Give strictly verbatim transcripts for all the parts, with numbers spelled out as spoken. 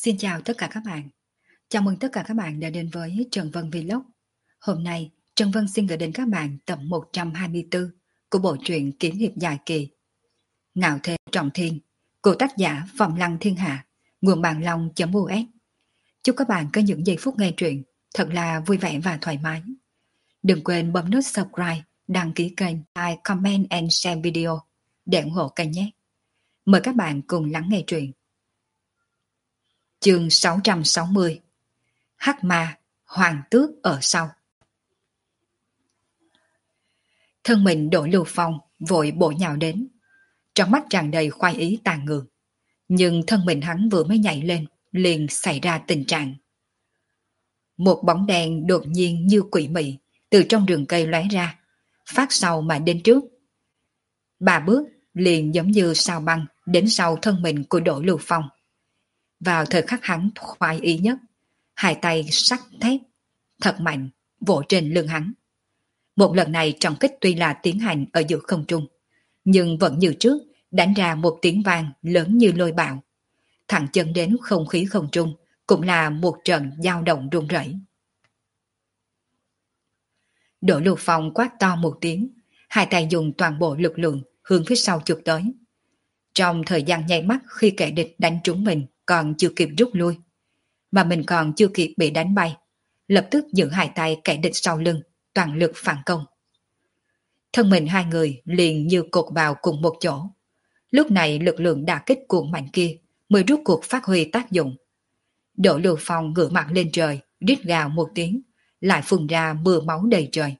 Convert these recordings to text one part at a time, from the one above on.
Xin chào tất cả các bạn. Chào mừng tất cả các bạn đã đến với Trần Vân Vlog. Hôm nay, Trần Vân xin gửi đến các bạn tập một trăm hai mươi tư của bộ truyện kiếm hiệp dài kỳ Ngạo Thế Trọng Thiên của tác giả Phòng Lăng Thiên Hạ, nguồn bàn long.us. Chúc các bạn có những giây phút nghe truyện thật là vui vẻ và thoải mái. Đừng quên bấm nút subscribe, đăng ký kênh, like, comment and share video để ủng hộ kênh nhé. Mời các bạn cùng lắng nghe truyện. Chương sáu trăm sáu mươi. Hắc Ma, Hoàng Tước ở sau. Thân mình Đỗ Lưu Phong vội bổ nhào đến, trong mắt tràn đầy khoái ý tàn ngược. Nhưng thân mình hắn vừa mới nhảy lên, liền xảy ra tình trạng. Một bóng đèn đột nhiên như quỷ mị từ trong rừng cây lóe ra, phát sau mà đến trước. Ba bước liền giống như sao băng đến sau thân mình của Đỗ Lưu Phong. Vào thời khắc hắn khoái ý nhất, hai tay sắc thép thật mạnh vỗ trên lưng hắn. Một lần này trọng kích tuy là tiến hành ở giữa không trung, nhưng vẫn như trước đánh ra một tiếng vang lớn như lôi bạo, thẳng chân đến không khí không trung, cũng là một trận dao động rung rẩy. Đỗ Lưu Phong quát to một tiếng, hai tay dùng toàn bộ lực lượng hướng phía sau chụp tới. Trong thời gian nháy mắt khi kẻ địch đánh trúng mình còn chưa kịp rút lui, mà mình còn chưa kịp bị đánh bay, lập tức giữ hai tay kẻ địch sau lưng, toàn lực phản công. Thân mình hai người liền như cột vào cùng một chỗ. Lúc này lực lượng đả kích cuồng mạnh kia mới rút cuộc phát huy tác dụng. Đỗ Lưu Phong ngửa mặt lên trời, rít gào một tiếng, lại phun ra mưa máu đầy trời.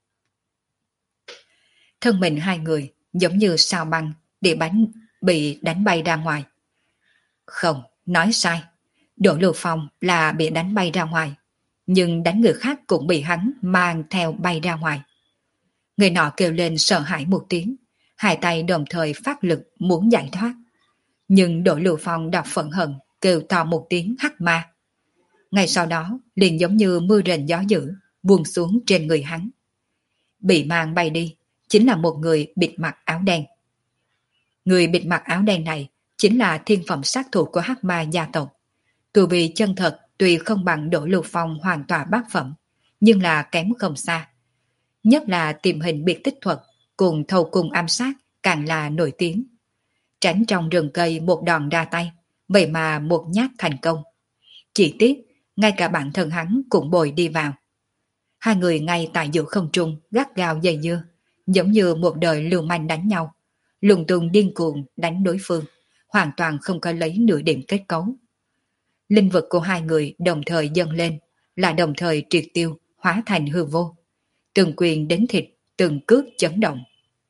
Thân mình hai người giống như sao băng để bánh bị đánh bay ra ngoài. Không, nói sai. Đỗ Lưu Phong là bị đánh bay ra ngoài, nhưng đánh người khác cũng bị hắn mang theo bay ra ngoài. Người nọ kêu lên sợ hãi một tiếng, hai tay đồng thời phát lực muốn giải thoát. Nhưng Đỗ Lưu Phong đọc phẫn hận, kêu to một tiếng hắc ma. Ngay sau đó liền giống như mưa rền gió dữ buông xuống trên người hắn. Bị mang bay đi chính là một người bịt mặt áo đen. Người bịt mặt áo đen này chính là thiên phẩm sát thủ của hắc ma gia tộc. Tu vi chân thật tuy không bằng Đỗ Lưu Phong hoàn toàn bát phẩm, nhưng là kém không xa. Nhất là tìm hình biệt tích thuật cùng thâu cung ám sát càng là nổi tiếng. Tránh trong rừng cây một đòn ra tay, vậy mà một nhát thành công. Chỉ tiếc, ngay cả bản thân hắn cũng bồi đi vào. Hai người ngay tại giữa không trung gắt gao dây dưa, giống như một đời lưu manh đánh nhau, lùng tung điên cuồng đánh đối phương, hoàn toàn không có lấy nửa điểm kết cấu. Linh vực của hai người đồng thời dâng lên, là đồng thời triệt tiêu, hóa thành hư vô. Từng quyền đến thịt, từng cước chấn động.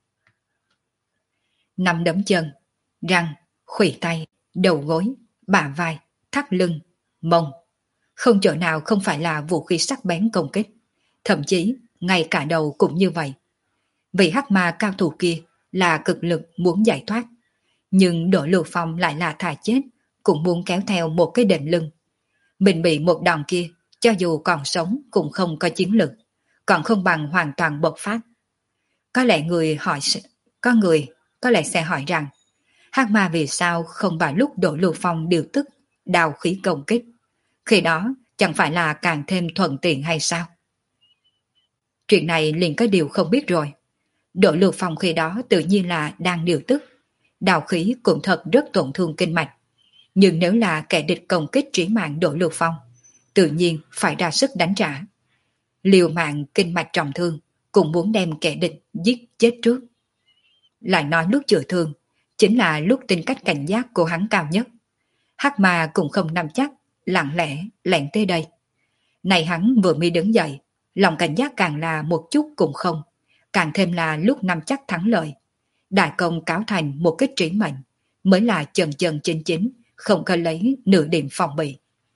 Năm đấm chân, răng, khuỷu tay, đầu gối, bả vai, thắt lưng, mông. Không chỗ nào không phải là vũ khí sắc bén công kích. Thậm chí, ngay cả đầu cũng như vậy. Vị hắc ma cao thủ kia là cực lực muốn giải thoát. Nhưng Đỗ Lưu Phong lại là thà chết, cũng muốn kéo theo một cái đệm lưng. Mình bị một đòn kia, cho dù còn sống cũng không có chiến lực, còn không bằng hoàn toàn bộc phát. Có lẽ người hỏi, có người có lẽ sẽ hỏi rằng, hắc ma vì sao không vào lúc Đỗ Lưu Phong điều tức đào khí công kích, khi đó chẳng phải là càng thêm thuận tiện hay sao? Chuyện này liền có điều không biết rồi. Đỗ Lưu Phong khi đó tự nhiên là đang điều tức, đào khí cũng thật rất tổn thương kinh mạch. Nhưng nếu là kẻ địch công kích trí mạng Đỗ Lưu Phong, tự nhiên phải ra sức đánh trả. Liều mạng kinh mạch trọng thương, cũng muốn đem kẻ địch giết chết trước. Lại nói lúc chữa thương, chính là lúc tính cách cảnh giác của hắn cao nhất. Hắc ma cũng không nắm chắc, lặng lẽ lẻn tới đây. Này hắn vừa mới đứng dậy, lòng cảnh giác càng là một chút cũng không, càng thêm là lúc nắm chắc thắng lợi. Đại công cáo thành một cái trí mệnh, mới là chân chân chính chính, không có lấy nửa điểm phòng bị.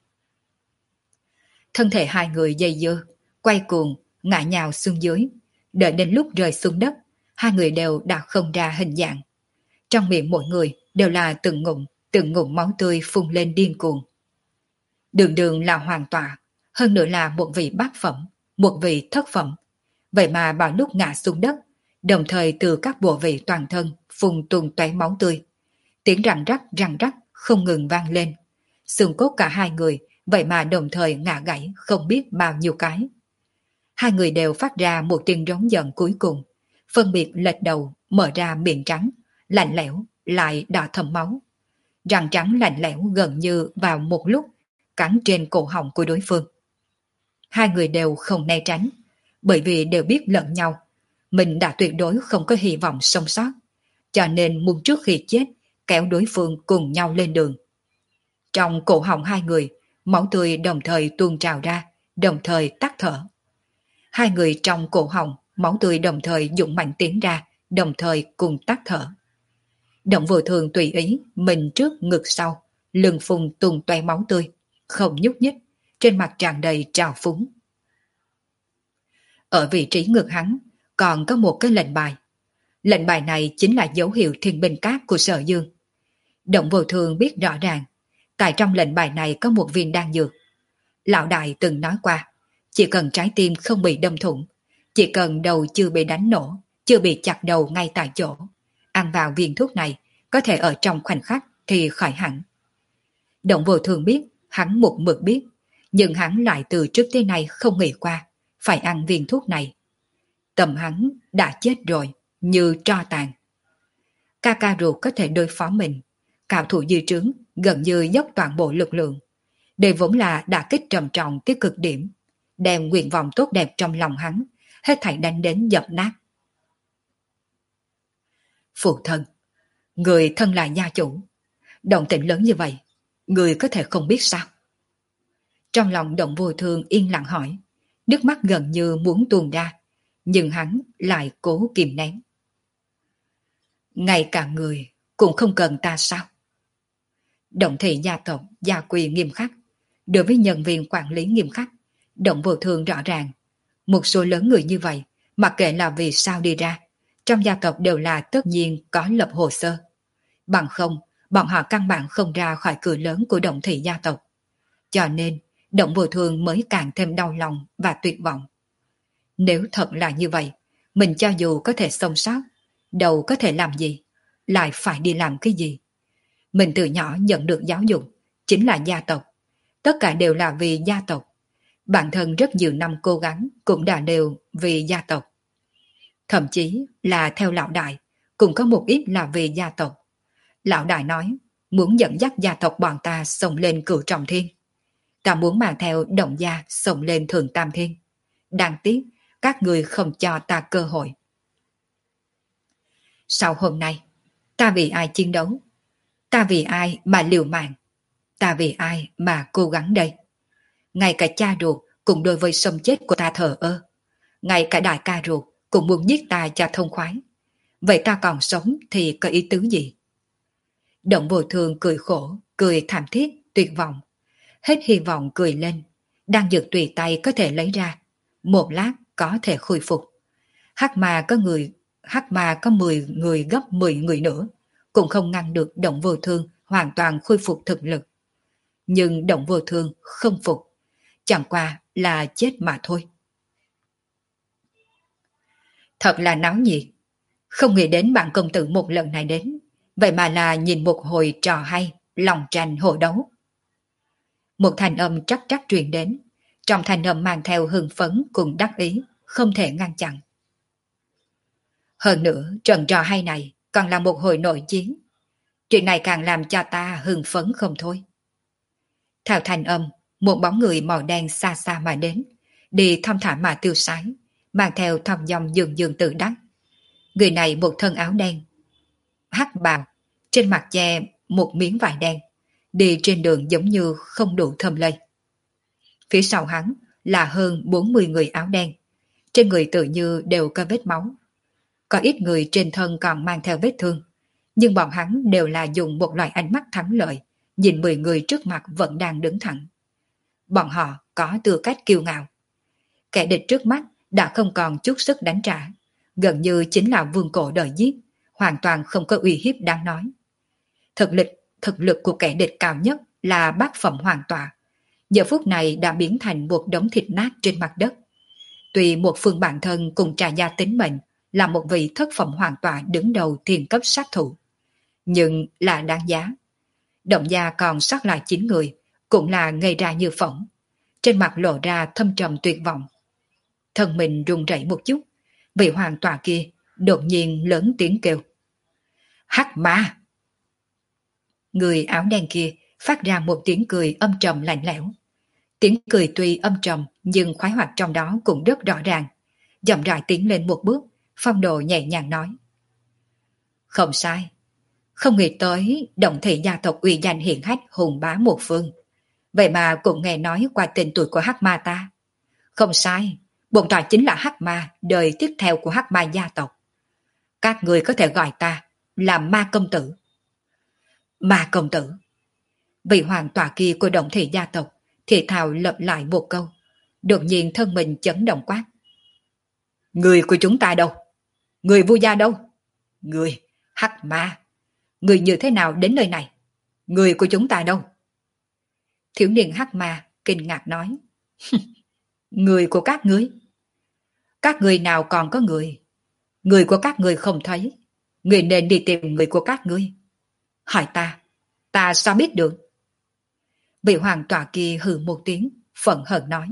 Thân thể hai người dây dưa, quay cuồng, ngã nhào xuống dưới. Đợi đến lúc rơi xuống đất, hai người đều đã không ra hình dạng. Trong miệng mỗi người đều là từng ngụm, từng ngụm máu tươi phun lên điên cuồng. Đường đường là hoàng tọa, hơn nữa là một vị bát phẩm, một vị thất phẩm. Vậy mà vào lúc ngã xuống đất, đồng thời từ các bộ vị toàn thân phun tuôn tóe máu tươi. Tiếng răng rắc răng rắc không ngừng vang lên, Xương cốt cả hai người vậy mà đồng thời ngã gãy không biết bao nhiêu cái. Hai người đều phát ra một tiếng rống giận cuối cùng, phân biệt lệch đầu, mở ra miệng trắng, lạnh lẽo, lại đỏ thấm máu. Răng trắng lạnh lẽo gần như vào một lúc, cắn trên cổ họng của đối phương. Hai người đều không né tránh, bởi vì đều biết lẫn nhau. Mình đã tuyệt đối không có hy vọng sống sót, cho nên muốn trước khi chết, kéo đối phương cùng nhau lên đường. Trong cổ họng hai người, máu tươi đồng thời tuôn trào ra, đồng thời tắt thở. Hai người trong cổ họng, máu tươi đồng thời dũng mạnh tiến ra, đồng thời cùng tắt thở. Động Vô Thường tùy ý, mình trước ngực sau, lưng phùng tung toe máu tươi, không nhúc nhích, trên mặt tràn đầy trào phúng. Ở vị trí ngực hắn, còn có một cái lệnh bài. Lệnh bài này chính là dấu hiệu thiên binh cát của Sở Dương. Động Vô Thường biết rõ ràng, tại trong lệnh bài này có một viên đan dược. Lão đại từng nói qua, chỉ cần trái tim không bị đâm thủng, chỉ cần đầu chưa bị đánh nổ, chưa bị chặt đầu ngay tại chỗ, ăn vào viên thuốc này có thể ở trong khoảnh khắc thì khỏi hẳn. Động Vô Thường biết, hắn một mực biết, nhưng hắn lại từ trước tới nay không nghĩ qua phải ăn viên thuốc này. Tâm hắn đã chết rồi, như tro tàn. Ca ca ruột có thể đối phó mình, cao thủ dư trướng gần như dốc toàn bộ lực lượng. Đây vốn là đả kích trầm trọng tới cực điểm, đem nguyện vọng tốt đẹp trong lòng hắn hết thảy đánh đến dập nát. Phụ thân, người thân là gia chủ, động tĩnh lớn như vậy, người có thể không biết sao? Trong lòng Động Vô Thường yên lặng hỏi, nước mắt gần như muốn tuôn ra, nhưng hắn lại cố kìm nén. Ngay cả người cũng không cần ta sao? Động thị gia tộc gia quy nghiêm khắc, đối với nhân viên quản lý nghiêm khắc. Động Vô Thường rõ ràng, một số lớn người như vậy, mặc kệ là vì sao đi ra, trong gia tộc đều là tất nhiên có lập hồ sơ. Bằng không, bọn họ căn bản không ra khỏi cửa lớn của Động thị gia tộc. Cho nên, Động Vô Thường mới càng thêm đau lòng và tuyệt vọng. Nếu thật là như vậy, mình cho dù có thể sống sót, đâu có thể làm gì, lại phải đi làm cái gì? Mình từ nhỏ nhận được giáo dục, chính là gia tộc. Tất cả đều là vì gia tộc. Bản thân rất nhiều năm cố gắng cũng đã đều vì gia tộc. Thậm chí là theo lão đại, cũng có một ít là vì gia tộc. Lão đại nói, muốn dẫn dắt gia tộc bọn ta xông lên cửu trọng thiên. Ta muốn mang theo Động gia xông lên thượng tam thiên. Đáng tiếc, các người không cho ta cơ hội. Sau hôm nay, ta vì ai chiến đấu? Ta vì ai mà liều mạng? Ta vì ai mà cố gắng đây? Ngay cả cha ruột cũng đối với sống chết của ta thờ ơ. Ngay cả đại ca ruột cũng muốn giết ta cho thông khoái. Vậy ta còn sống thì có ý tứ gì? Động Vô Thường cười khổ, cười thảm thiết, tuyệt vọng. Hết hy vọng cười lên. Đang dược tùy tay có thể lấy ra. Một lát có thể khôi phục. Hắc mà có người, hắc mà có mười người gấp mười người nữa, cũng không ngăn được Động Vô Thường hoàn toàn khôi phục thực lực. Nhưng Động Vô Thường không phục, chẳng qua là chết mà thôi. Thật là náo nhiệt, không nghĩ đến bạn công tử một lần này đến, vậy mà là nhìn một hồi trò hay, lòng tranh hộ đấu. Một thanh âm trắc trắc truyền đến, trong thanh âm mang theo hưng phấn cùng đắc ý, không thể ngăn chặn. Hơn nữa, trận trò hay này còn là một hồi nội chiến. Chuyện này càng làm cho ta hưng phấn không thôi. Theo thanh âm, một bóng người màu đen xa xa mà đến, đi thong thả mà tiêu sái, mang theo thong dong dường dường tự đắc. Người này một thân áo đen, hắc bào, trên mặt che một miếng vải đen, đi trên đường giống như không đủ thơm lây. Phía sau hắn là hơn bốn mươi người áo đen, trên người tự như đều có vết máu. Có ít người trên thân còn mang theo vết thương, nhưng bọn hắn đều là dùng một loại ánh mắt thắng lợi, nhìn mười người trước mặt vẫn đang đứng thẳng. Bọn họ có tư cách kiêu ngạo. Kẻ địch trước mắt đã không còn chút sức đánh trả, gần như chính là vương cổ đời giết, hoàn toàn không có uy hiếp đáng nói. Thực lực, thực lực của kẻ địch cao nhất là bát phẩm hoàng tọa, giờ phút này đã biến thành một đống thịt nát trên mặt đất. Tuy một phương bản thân cùng trả giá tính mệnh là một vị thất phẩm hoàng tọa đứng đầu thiên cấp sát thủ, nhưng là đáng giá. Động gia còn sót lại chín người, cũng là ngây ra như phỏng, trên mặt lộ ra thâm trầm tuyệt vọng. Thân mình run rẩy một chút, vị hoàng tọa kia đột nhiên lớn tiếng kêu. Hắc ma! Người áo đen kia phát ra một tiếng cười âm trầm lạnh lẽo. Tiếng cười tuy âm trầm nhưng khoái hoạt trong đó cũng rất rõ ràng. Chậm rãi tiến lên một bước, phong độ nhẹ nhàng nói. Không sai. Không nghĩ tới động thị gia tộc uy danh hiển hách hùng bá một phương. Vậy mà cũng nghe nói qua tên tuổi của hắc ma ta. Không sai, bổn tọa chính là hắc ma đời tiếp theo của hắc ma gia tộc. Các người có thể gọi ta là ma công tử. Ma công tử. Vị hoàng tọa kia của động thị gia tộc thì thào lặp lại một câu. Đột nhiên thân mình chấn động quát. Người của chúng ta đâu? Người Vu gia đâu? Người, hắc ma. Người như thế nào đến nơi này? Người của chúng ta đâu? Thiếu niên hắc ma kinh ngạc nói. Người của các ngươi? Các ngươi nào còn có người? Người của các ngươi không thấy. Người nên đi tìm người của các ngươi. Hỏi ta, ta sao biết được? Vị hoàng tọa kia hừ một tiếng, phẫn hận nói.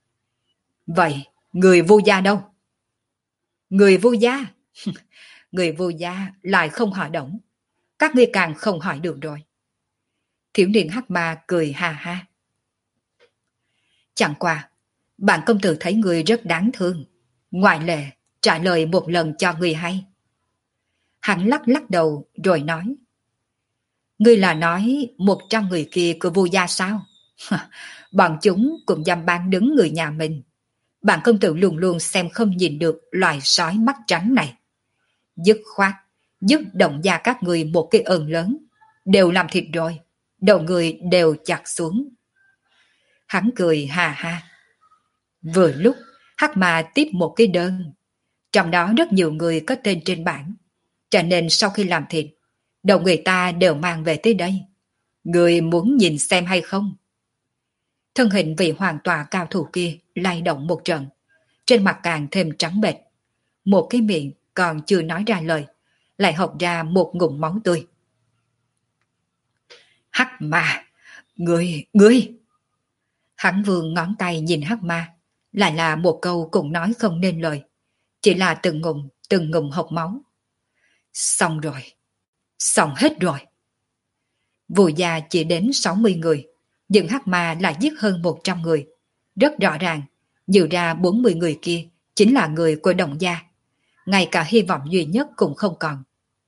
Vậy, người Vu gia đâu? Người Vu gia? Người Vu gia lại không hỏi động. Các ngươi càng không hỏi được rồi. Thiếu niên hắc ma cười ha ha. Chẳng qua, bản công tử thấy người rất đáng thương. Ngoại lệ, trả lời một lần cho người hay. Hắn lắc lắc đầu rồi nói. Ngươi là nói một trăm người kia của Vu gia sao? Bọn chúng cũng dám bán đứng người nhà mình. Bản công tử luôn luôn xem không nhìn được loài sói mắt trắng này. Dứt khoát, giúp động gia các người một cái ơn lớn. Đều làm thịt rồi, đầu người đều chặt xuống. Hắn cười hà ha. Vừa lúc, hắc ma tiếp một cái đơn. Trong đó rất nhiều người có tên trên bảng. Cho nên sau khi làm thịt, đầu người ta đều mang về tới đây. Người muốn nhìn xem hay không? Thân hình vị hoàng tọa cao thủ kia lay động một trận. Trên mặt càng thêm trắng bệch. Một cái miệng còn chưa nói ra lời, lại học ra một ngụm máu tươi. Hắc ma! Ngươi! Ngươi! Hắn vương ngón tay nhìn hắc ma, lại là một câu cũng nói không nên lời. Chỉ là từng ngụm, từng ngụm hộc máu. Xong rồi. Xong hết rồi. Vù gia chỉ đến sáu mươi người, nhưng hắc ma lại giết hơn một trăm người. Rất rõ ràng, dự ra bốn mươi người kia chính là người của Động gia. Ngay cả hy vọng duy nhất cũng không còn.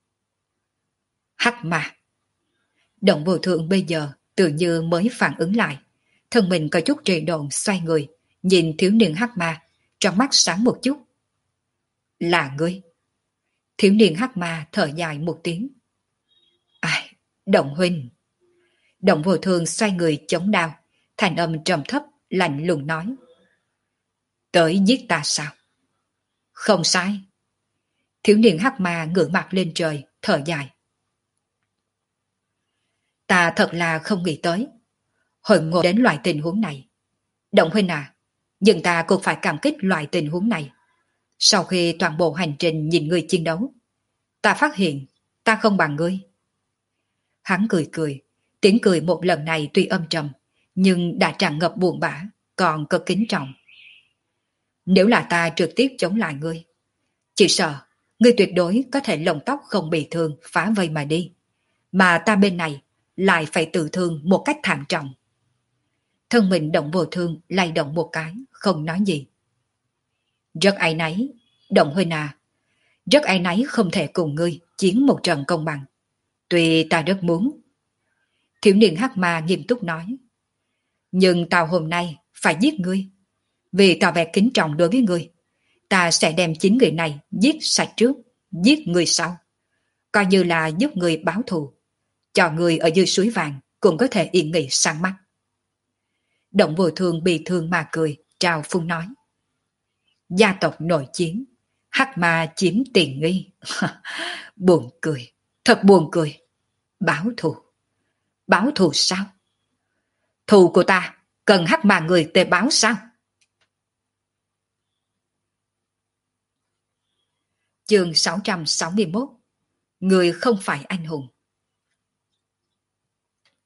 Hắc ma. Động Vô Thượng bây giờ tự như mới phản ứng lại. Thân mình có chút trì độn xoay người, nhìn thiếu niên hắc ma, trong mắt sáng một chút. Là ngươi. Thiếu niên hắc ma thở dài một tiếng. Ai, Động huynh. Động Vô Thường xoay người chống đao, thành âm trầm thấp, lạnh lùng nói. Tới giết ta sao? Không sai. Thiếu niên hắc ma ngửa mặt lên trời, thở dài. Ta thật là không nghĩ tới. Hồi ngộ đến loại tình huống này. Động huynh à, nhưng ta cũng phải cảm kích loại tình huống này. Sau khi toàn bộ hành trình nhìn ngươi chiến đấu, ta phát hiện ta không bằng ngươi. Hắn cười cười, tiếng cười một lần này tuy âm trầm, nhưng đã tràn ngập buồn bã, còn cực kính trọng. Nếu là ta trực tiếp chống lại ngươi, chỉ sợ ngươi tuyệt đối có thể lông tóc không bị thương phá vây mà đi, mà ta bên này lại phải tự thương một cách thảm trọng. Thân mình Động Vô Thương lay động một cái, không nói gì. Rất áy náy, Động huynh à, rất áy náy không thể cùng ngươi chiến một trận công bằng. Tuy ta rất muốn. Thiếu niên hắc ma nghiêm túc nói. Nhưng tao hôm nay phải giết ngươi. Vì tỏ vẻ kính trọng đối với ngươi, ta sẽ đem chín người này giết sạch trước, giết ngươi sau. Coi như là giúp ngươi báo thù. Cho ngươi ở dưới suối vàng cũng có thể yên nghỉ sang mắt. Động Vô Thương bị thương mà cười, trào phung nói. Gia tộc nội chiến, hắc ma chiếm tiền nghi. Buồn cười, thật buồn cười. Báo thù. Báo thù sao? Thù của ta cần hắc ma người tề báo sao? Chương sáu trăm sáu mươi mốt. Người không phải anh hùng.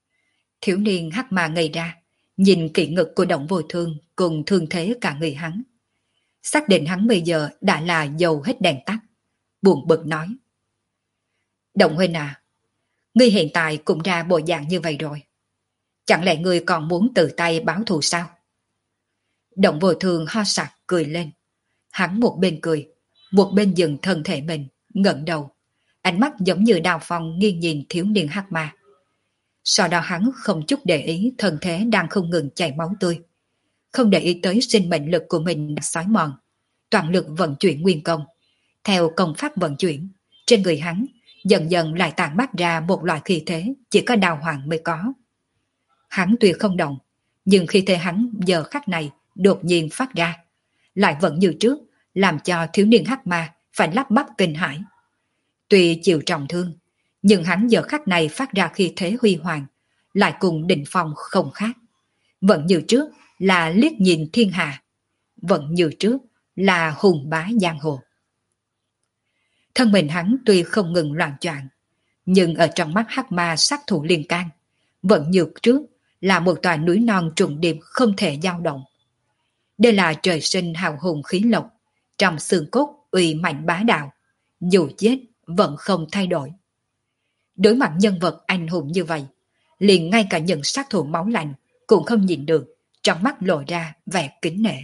Thiếu niên hắc ma ngây ra, nhìn kỹ ngực của Động Vô Thương cùng thương thế cả người hắn. Xác định hắn bây giờ đã là dầu hết đèn tắt. Buồn bực nói. Động huynh à, ngươi hiện tại cũng ra bộ dạng như vậy rồi. Chẳng lẽ ngươi còn muốn tự tay báo thù sao? Động Vô Thương ho sặc cười lên. Hắn một bên cười, một bên dừng thân thể mình, ngẩng đầu. Ánh mắt giống như đào phong nghiêng nhìn thiếu niên hắc ma. Sau đó hắn không chút để ý thân thể đang không ngừng chảy máu tươi. Không để ý tới sinh mệnh lực của mình đã xói mòn. Toàn lực vận chuyển nguyên công. Theo công pháp vận chuyển, trên người hắn dần dần lại tản mát ra một loại khí thế chỉ có đào hoàng mới có. Hắn tuy không động, nhưng khi thế hắn giờ khắc này đột nhiên phát ra, lại vẫn như trước, làm cho thiếu niên hắc ma phải lắp bắp kinh hãi. Tuy chịu trọng thương, nhưng hắn giờ khắc này phát ra khí thế huy hoàng, lại cùng Định Phong không khác. Vẫn như trước là liếc nhìn thiên hạ, vẫn như trước là hùng bá giang hồ. Thân mình hắn tuy không ngừng loạn choạng, nhưng ở trong mắt hắc ma sát thủ liên can, vẫn như trước là một tòa núi non trùng điệp không thể dao động. Đây là trời sinh hào hùng khí lộc, trong xương cốt uy mạnh bá đạo, dù chết vẫn không thay đổi. Đối mặt nhân vật anh hùng như vậy, liền ngay cả những sát thủ máu lạnh cũng không nhìn được, trong mắt lộ ra vẻ kính nể.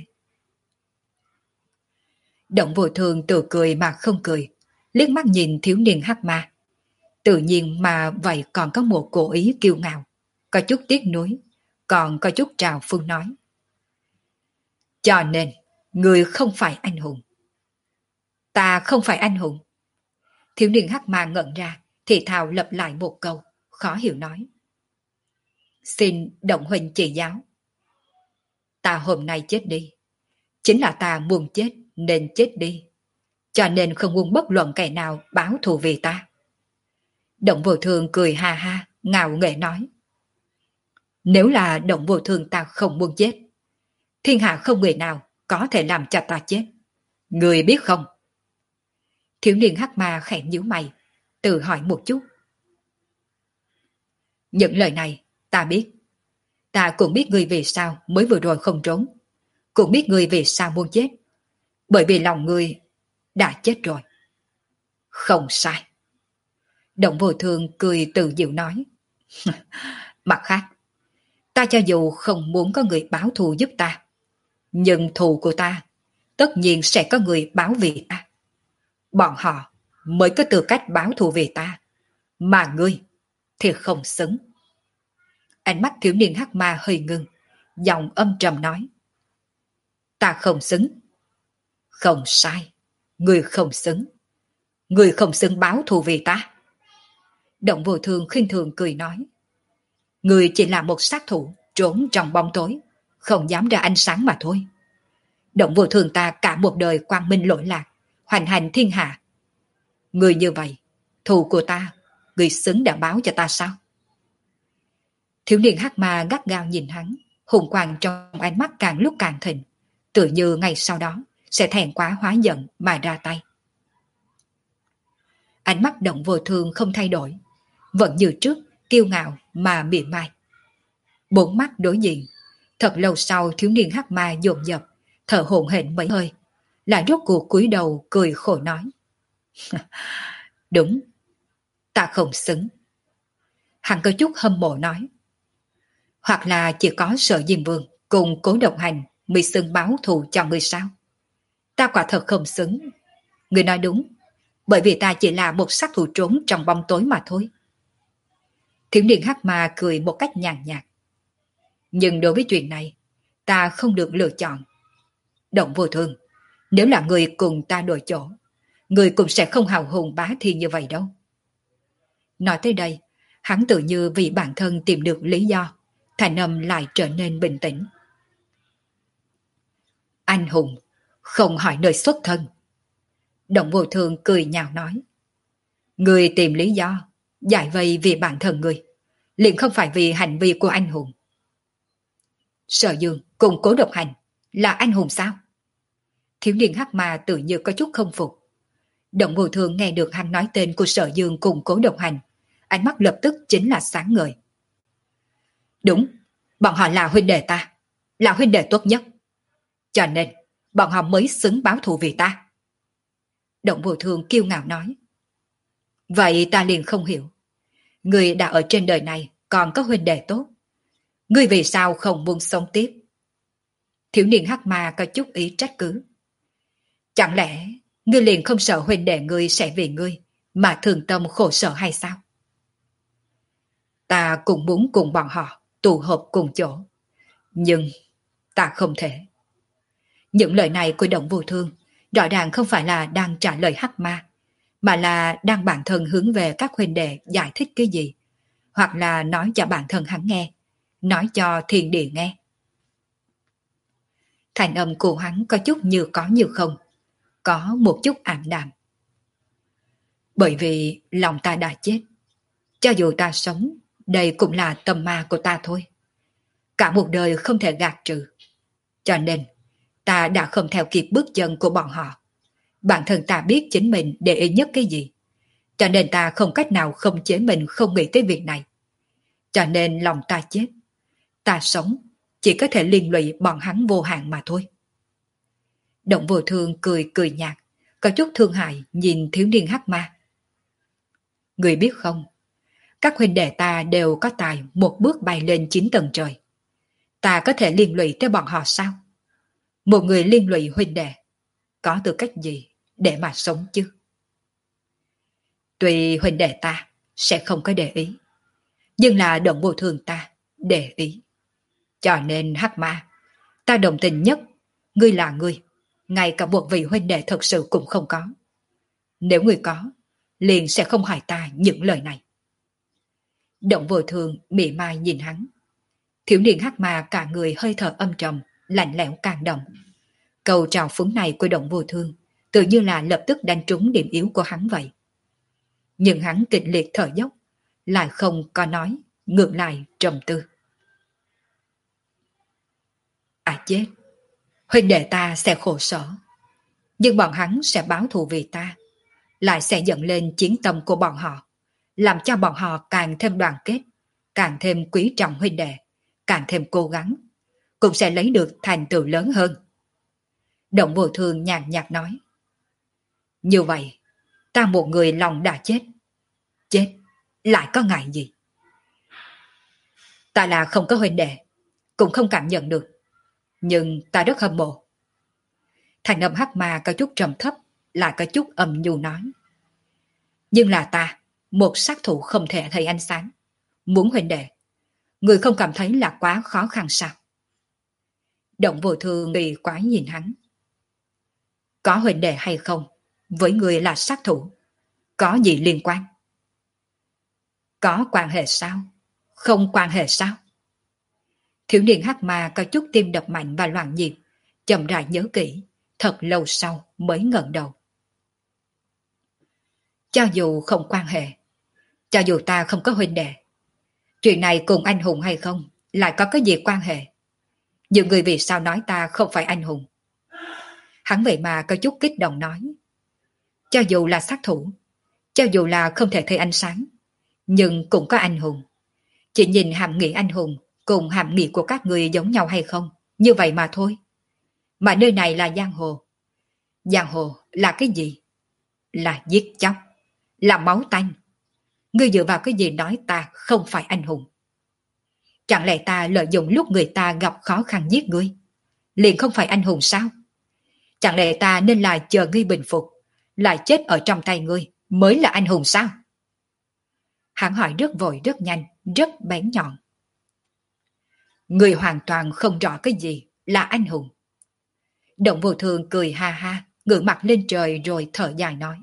Động Vô Thương tự cười mà không cười, liếc mắt nhìn thiếu niên hắc ma. Tự nhiên mà vậy còn có một cố ý kiêu ngạo, có chút tiếc nuối, còn có chút trào phung nói. Cho nên, người không phải anh hùng. Ta không phải anh hùng. Thiếu niên hắc ma ngẩn ra, thì thào lặp lại một câu, khó hiểu nói. Xin Động huynh chỉ giáo. Ta hôm nay chết đi. Chính là ta muốn chết nên chết đi. Cho nên không muốn bất luận kẻ nào báo thù vì ta. Động Vô Thương cười ha ha, ngạo nghễ nói. Nếu là Động Vô Thương ta không muốn chết, thiên hạ không người nào có thể làm cho ta chết. Người biết không? Thiếu niên hắc ma khẽ nhíu mày, tự hỏi một chút. Những lời này ta biết. Ta cũng biết người vì sao mới vừa rồi không trốn. Cũng biết người vì sao muốn chết. Bởi vì lòng người đã chết rồi. Không sai. Động Vô Thương cười tự diệu nói. Mặt khác, ta cho dù không muốn có người báo thù giúp ta, nhưng thù của ta tất nhiên sẽ có người báo vì ta. Bọn họ mới có tư cách báo thù vì ta, mà ngươi thì không xứng. Ánh mắt thiếu niên hắc ma hơi ngưng, giọng âm trầm nói. Ta không xứng. Không sai, ngươi không xứng. Ngươi không xứng báo thù vì ta. Động Vô Thương khinh thường cười nói. Ngươi chỉ là một sát thủ trốn trong bóng tối, không dám ra ánh sáng mà thôi. Động Vô Thương ta cả một đời quang minh lỗi lạc, hoành hành thiên hạ. Ngươi như vậy, thù của ta, ngươi xứng đã báo cho ta sao? Thiếu niên hắc ma gắt gao nhìn hắn, hùng quang trong ánh mắt càng lúc càng thịnh, tự như ngày sau đó sẽ thẹn quá hóa giận mà ra tay. Ánh mắt Động Vô Thương không thay đổi, vẫn như trước, kiêu ngạo mà mỉa mai. Bốn mắt đối diện, thật lâu sau thiếu niên hắc ma dồn dập, thở hổn hển mấy hơi, lại rốt cuộc cúi đầu cười khổ nói. Đúng, ta không xứng. Hắn có chút hâm mộ nói. Hoặc là chỉ có Sở Diêm Vương cùng Cố Độc Hành mới xứng báo thù cho người sao? Ta quả thật không xứng. Người nói đúng, bởi vì ta chỉ là một sát thủ trốn trong bóng tối mà thôi. Thiếu niên hắc ma cười một cách nhàn nhạt. Nhưng đối với chuyện này, ta không được lựa chọn. Động Vô Thương, nếu là người cùng ta đổi chỗ, người cũng sẽ không hào hùng bá thiên như vậy đâu. Nói tới đây, hắn tự như vì bản thân tìm được lý do, thành âm lại trở nên bình tĩnh. Anh hùng, không hỏi nơi xuất thân. Động Vô Thương cười nhạo nói. Người tìm lý do, giải vây vì bản thân người, liền không phải vì hành vi của anh hùng. Sở Dương cùng Cố Độc Hành là anh hùng sao? Thiếu niên hắc ma tự như có chút không phục. Động Vô Thương nghe được hắn nói tên của Sở Dương cùng Cố Độc Hành, ánh mắt lập tức chính là sáng ngời. Đúng, bọn họ là huynh đệ ta, là huynh đệ tốt nhất. Cho nên, bọn họ mới xứng báo thù vì ta. Động Vô Thương kiêu ngạo nói. Vậy ta liền không hiểu. Ngươi đã ở trên đời này còn có huynh đệ tốt. Ngươi vì sao không muốn sống tiếp? Thiếu niên hắc ma có chút ý trách cứ. Chẳng lẽ ngươi liền không sợ huynh đệ ngươi sẽ vì ngươi mà thường tâm khổ sở hay sao? Ta cũng muốn cùng bọn họ tụ họp cùng chỗ. Nhưng ta không thể. Những lời này của Động Vô Thương rõ ràng không phải là đang trả lời hắc ma, mà là đang bản thân hướng về các huynh đệ giải thích cái gì, hoặc là nói cho bản thân hắn nghe, nói cho thiên địa nghe. Thành âm của hắn có chút như có như không, có một chút ảm đạm. Bởi vì lòng ta đã chết, cho dù ta sống, đây cũng là tâm ma của ta thôi. Cả một đời không thể gạt trừ. Cho nên, ta đã không theo kịp bước chân của bọn họ. Bản thân ta biết chính mình để ý nhất cái gì. Cho nên ta không cách nào không chế mình không nghĩ tới việc này. Cho nên lòng ta chết. Ta sống, chỉ có thể liên lụy bọn hắn vô hạn mà thôi. Động Vô Thương cười cười nhạt, có chút thương hại nhìn thiếu niên hắc ma. Người biết không, các huynh đệ ta đều có tài một bước bay lên chín tầng trời. Ta có thể liên lụy tới bọn họ sao? Một người liên lụy huynh đệ, có tư cách gì để mà sống chứ? Tuy huynh đệ ta sẽ không có để ý, nhưng là Động Vô Thương ta để ý. Cho nên hắc ma, ta đồng tình nhất, ngươi là ngươi, ngay cả một vị huynh đệ thật sự cũng không có. Nếu ngươi có, liền sẽ không hỏi ta những lời này. Động Vô Thương mỉa mai nhìn hắn. Thiếu niên hắc ma cả người hơi thở âm trầm, lạnh lẽo càng động. Câu trào phúng này của Động Vô Thương tự như là lập tức đánh trúng điểm yếu của hắn vậy. Nhưng hắn kịch liệt thở dốc, lại không có nói, ngược lại trầm tư. À chết, huynh đệ ta sẽ khổ sở, nhưng bọn hắn sẽ báo thù vì ta, lại sẽ dẫn lên chiến tâm của bọn họ, làm cho bọn họ càng thêm đoàn kết, càng thêm quý trọng huynh đệ, càng thêm cố gắng, cũng sẽ lấy được thành tựu lớn hơn. Động Vô Thương nhàn nhạt nói. Như vậy, ta một người lòng đã chết. Chết, lại có ngại gì? Ta là không có huynh đệ, cũng không cảm nhận được, nhưng ta rất hâm mộ. Thành âm hắc ma có chút trầm thấp, lại có chút âm nhu nói. Nhưng là ta, một sát thủ không thể thấy ánh sáng. Muốn huynh đệ, người không cảm thấy là quá khó khăn sao? Động Vô Thương kỳ quái nhìn hắn. Có huynh đệ hay không, với người là sát thủ, có gì liên quan? Có quan hệ sao? Không quan hệ sao? Thiếu niên hắc ma có chút tim đập mạnh và loạn nhịp, chậm rãi nhớ kỹ, thật lâu sau mới ngẩng đầu. Cho dù không quan hệ, cho dù ta không có huynh đệ, chuyện này cùng anh hùng hay không lại có cái gì quan hệ? Nhiều người vì sao nói ta không phải anh hùng? Hắn vậy mà có chút kích động nói. Cho dù là sát thủ, cho dù là không thể thấy ánh sáng, nhưng cũng có anh hùng. Chỉ nhìn hàm nghĩa anh hùng cùng hàm nghĩa của các người giống nhau hay không, như vậy mà thôi. Mà nơi này là giang hồ. Giang hồ là cái gì? Là giết chóc, là máu tanh. Ngươi dựa vào cái gì nói ta không phải anh hùng? Chẳng lẽ ta lợi dụng lúc người ta gặp khó khăn giết ngươi, liền không phải anh hùng sao? Chẳng lẽ ta nên là chờ ngươi bình phục, lại chết ở trong tay ngươi mới là anh hùng sao? Hắn hỏi rất vội rất nhanh, rất bén nhọn. Ngươi hoàn toàn không rõ cái gì là anh hùng. Động Vô Thương cười ha ha, ngửa mặt lên trời rồi thở dài nói.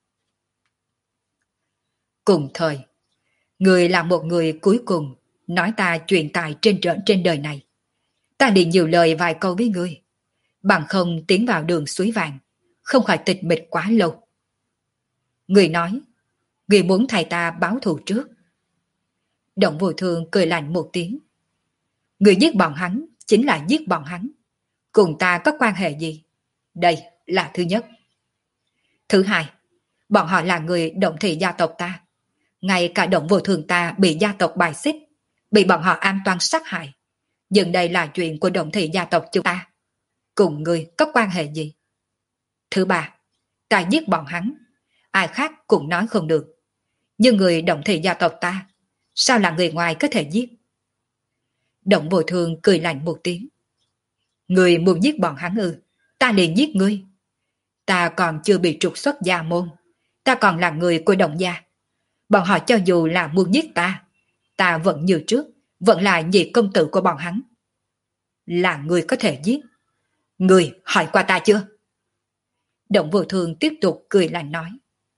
Cùng thời, ngươi là một người cuối cùng nói ta chuyện tài trên trở trên đời này. Ta liền nhiều lời vài câu với ngươi, bằng không tiến vào đường suối vàng, không khỏi tịch mịch quá lâu. Ngươi nói, ngươi muốn thay ta báo thù trước. Động Vô Thương cười lạnh một tiếng. Ngươi giết bọn hắn chính là giết bọn hắn, cùng ta có quan hệ gì? Đây là thứ nhất. Thứ hai, bọn họ là người Động thị gia tộc ta. Ngay cả Động Vô Thương ta bị gia tộc bài xích, bị bọn họ an toan sát hại. Nhưng đây là chuyện của Động Thị gia tộc chúng ta. Cùng ngươi có quan hệ gì? Thứ ba, ta giết bọn hắn. Ai khác cũng nói không được. Nhưng người Động Thị gia tộc ta, sao là người ngoài có thể giết? Động Vô Thương cười lạnh một tiếng. Người muốn giết bọn hắn ư? Ta liền giết ngươi. Ta còn chưa bị trục xuất gia môn. Ta còn là người của Động gia. Bọn họ cho dù là muốn giết ta, ta vẫn như trước, vẫn là nhị công tử của bọn hắn. Là người có thể giết. Người hỏi qua ta chưa? Động Vô Thương tiếp tục cười lạnh nói.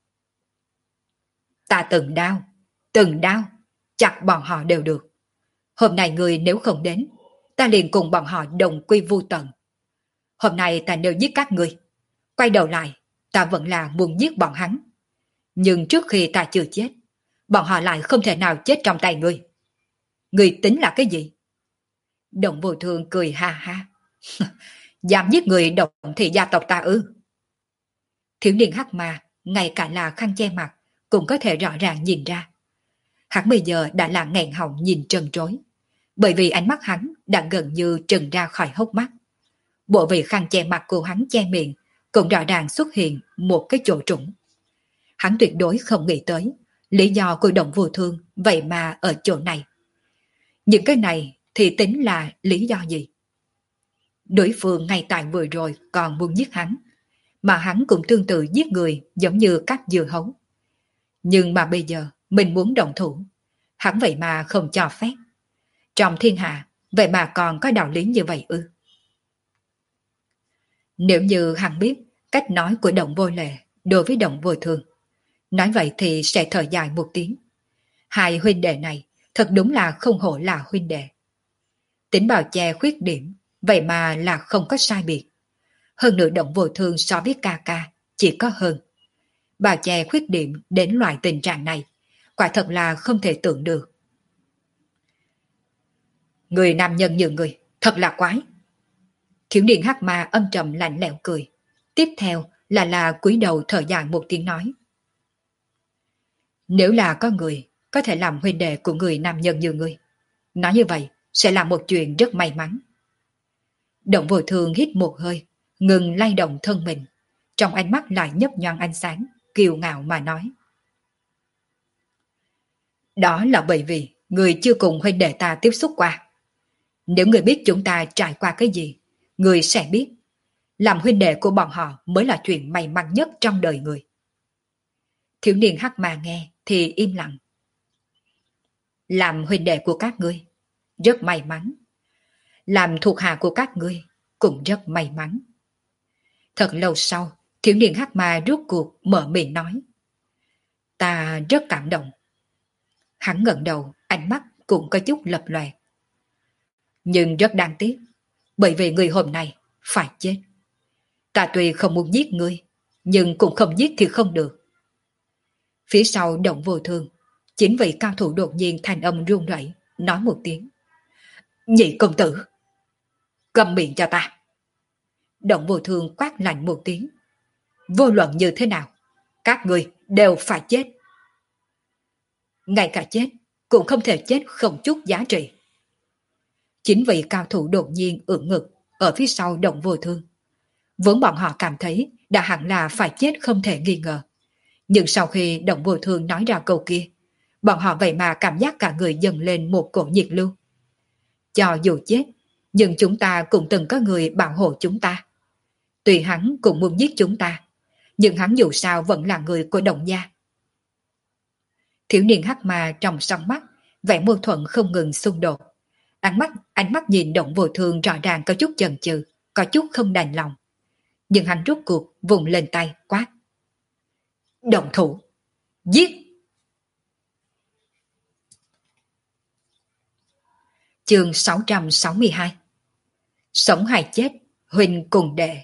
Ta từng đao, từng đao, chặt bọn họ đều được. Hôm nay người nếu không đến, ta liền cùng bọn họ đồng quy vu tận. Hôm nay ta nếu giết các người, quay đầu lại, ta vẫn là muốn giết bọn hắn. Nhưng trước khi ta chưa chết, bọn họ lại không thể nào chết trong tay ngươi. Ngươi tính là cái gì? Động Vô Thương cười ha ha. Dám giết người Động Thị gia tộc ta ư? Thiếu niên hắc ma, ngay cả là khăn che mặt, cũng có thể rõ ràng nhìn ra. Hắn bây giờ đã là nghẹn họng nhìn trần trối, bởi vì ánh mắt hắn đã gần như trừng ra khỏi hốc mắt. Bộ vị khăn che mặt của hắn che miệng cũng rõ ràng xuất hiện một cái chỗ trũng. Hắn tuyệt đối không nghĩ tới lý do của Động Vô Thương vậy mà ở chỗ này. Những cái này thì tính là lý do gì? Đối phương ngay tại vừa rồi còn muốn giết hắn, mà hắn cũng tương tự giết người giống như các dưa hấu. Nhưng mà bây giờ mình muốn động thủ, hắn vậy mà không cho phép. Trong thiên hạ, vậy mà còn có đạo lý như vậy ư? Nếu như hắn biết cách nói của Động Vô Lệ đối với Động Vô Thương, nói vậy thì sẽ thở dài một tiếng. Hai huynh đệ này thật đúng là không hổ là huynh đệ. Tính bào che khuyết điểm, vậy mà là không có sai biệt. Hơn nữa Động Vô Thương so với ca ca chỉ có hơn. Bào che khuyết điểm đến loại tình trạng này, quả thật là không thể tưởng được. Người nam nhân như người, thật là quái. Thiếu niên hắc ma âm trầm lạnh lẽo cười. Tiếp theo là là cúi đầu thở dài một tiếng nói. Nếu là có người có thể làm huynh đệ của người nam nhân như ngươi, nói như vậy sẽ là một chuyện rất may mắn. Động Vô Thương hít một hơi, ngừng lay động thân mình, trong ánh mắt lại nhấp nhoáng ánh sáng, kiêu ngạo mà nói. Đó là bởi vì người chưa cùng huynh đệ ta tiếp xúc qua. Nếu người biết chúng ta trải qua cái gì, người sẽ biết, làm huynh đệ của bọn họ mới là chuyện may mắn nhất trong đời người. Thiếu niên hắc mà nghe thì im lặng. Làm huynh đệ của các ngươi, rất may mắn. Làm thuộc hạ của các ngươi, cũng rất may mắn. Thật lâu sau, thiếu niên hắc ma rốt cuộc mở miệng nói. Ta rất cảm động. Hắn ngẩng đầu, ánh mắt cũng có chút lập lòe. Nhưng rất đáng tiếc, bởi vì người hôm nay phải chết. Ta tuy không muốn giết ngươi, nhưng cũng không giết thì không được. Phía sau Động Vô Thương, chính vị cao thủ đột nhiên thanh âm run rẩy, nói một tiếng. Nhị công tử, câm miệng cho ta. Động Vô Thương quát lạnh một tiếng. Vô luận như thế nào, các ngươi đều phải chết. Ngay cả chết, cũng không thể chết không chút giá trị. Chính vị cao thủ đột nhiên ưỡn ngực ở phía sau Động Vô Thương. Vốn bọn họ cảm thấy đã hẳn là phải chết không thể nghi ngờ. Nhưng sau khi Động Vô Thương nói ra câu kia, bọn họ vậy mà cảm giác cả người dâng lên một cổ nhiệt lưu. Cho dù chết, nhưng chúng ta cũng từng có người bảo hộ chúng ta. Tuy hắn cũng muốn giết chúng ta, nhưng hắn dù sao vẫn là người của Động gia. Thiếu niên hắc ma trong song mắt, vẻ mâu thuẫn không ngừng xung đột. Ánh mắt, ánh mắt nhìn Động Vô Thương rõ ràng có chút chần chừ, có chút không đành lòng. Nhưng hắn rút cuộc vùng lên tay quát. Động thủ! Giết! Chương sáu trăm sáu mươi hai. Sống hay chết, huynh cùng đệ.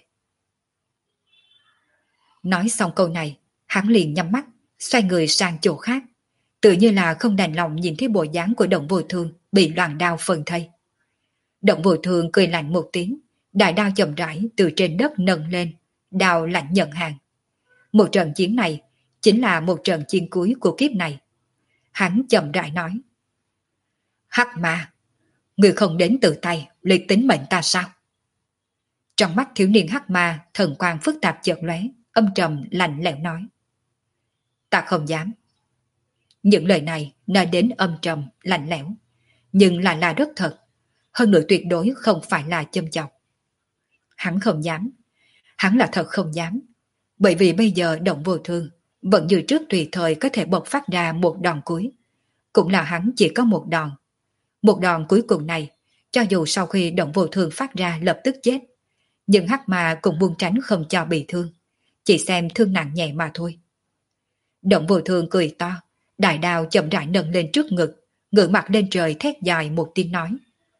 Nói xong câu này, hắn liền nhắm mắt, xoay người sang chỗ khác, tự như là không đành lòng nhìn thấy bộ dáng của Động Vô Thương bị loạn đao phân thây. Động Vô Thương cười lạnh một tiếng, đại đao chậm rãi từ trên đất nâng lên, đao lạnh nhận hàng. Một trận chiến này chính là một trận chiến cuối của kiếp này. Hắn chậm rãi nói. Hắc ma, người không đến tự tay lấy tính mệnh ta sao? Trong mắt thiếu niên hắc ma, thần quang phức tạp chợt lóe, âm trầm lạnh lẽo nói. Ta không dám. Những lời này nói đến âm trầm, lạnh lẽo, nhưng lại là rất thật, hơn nữa tuyệt đối không phải là châm chọc. Hắn không dám, hắn là thật không dám, bởi vì bây giờ Động Vô Thương vẫn như trước tùy thời có thể bộc phát ra một đòn cuối, cũng là hắn chỉ có một đòn. Một đòn cuối cùng này, cho dù sau khi Động Vô Thương phát ra lập tức chết, nhưng hắc ma cũng buông tránh không cho bị thương, chỉ xem thương nặng nhẹ mà thôi. Động Vô Thương cười to, đại đao chậm rãi nâng lên trước ngực, ngửa mặt lên trời thét dài một tiếng nói.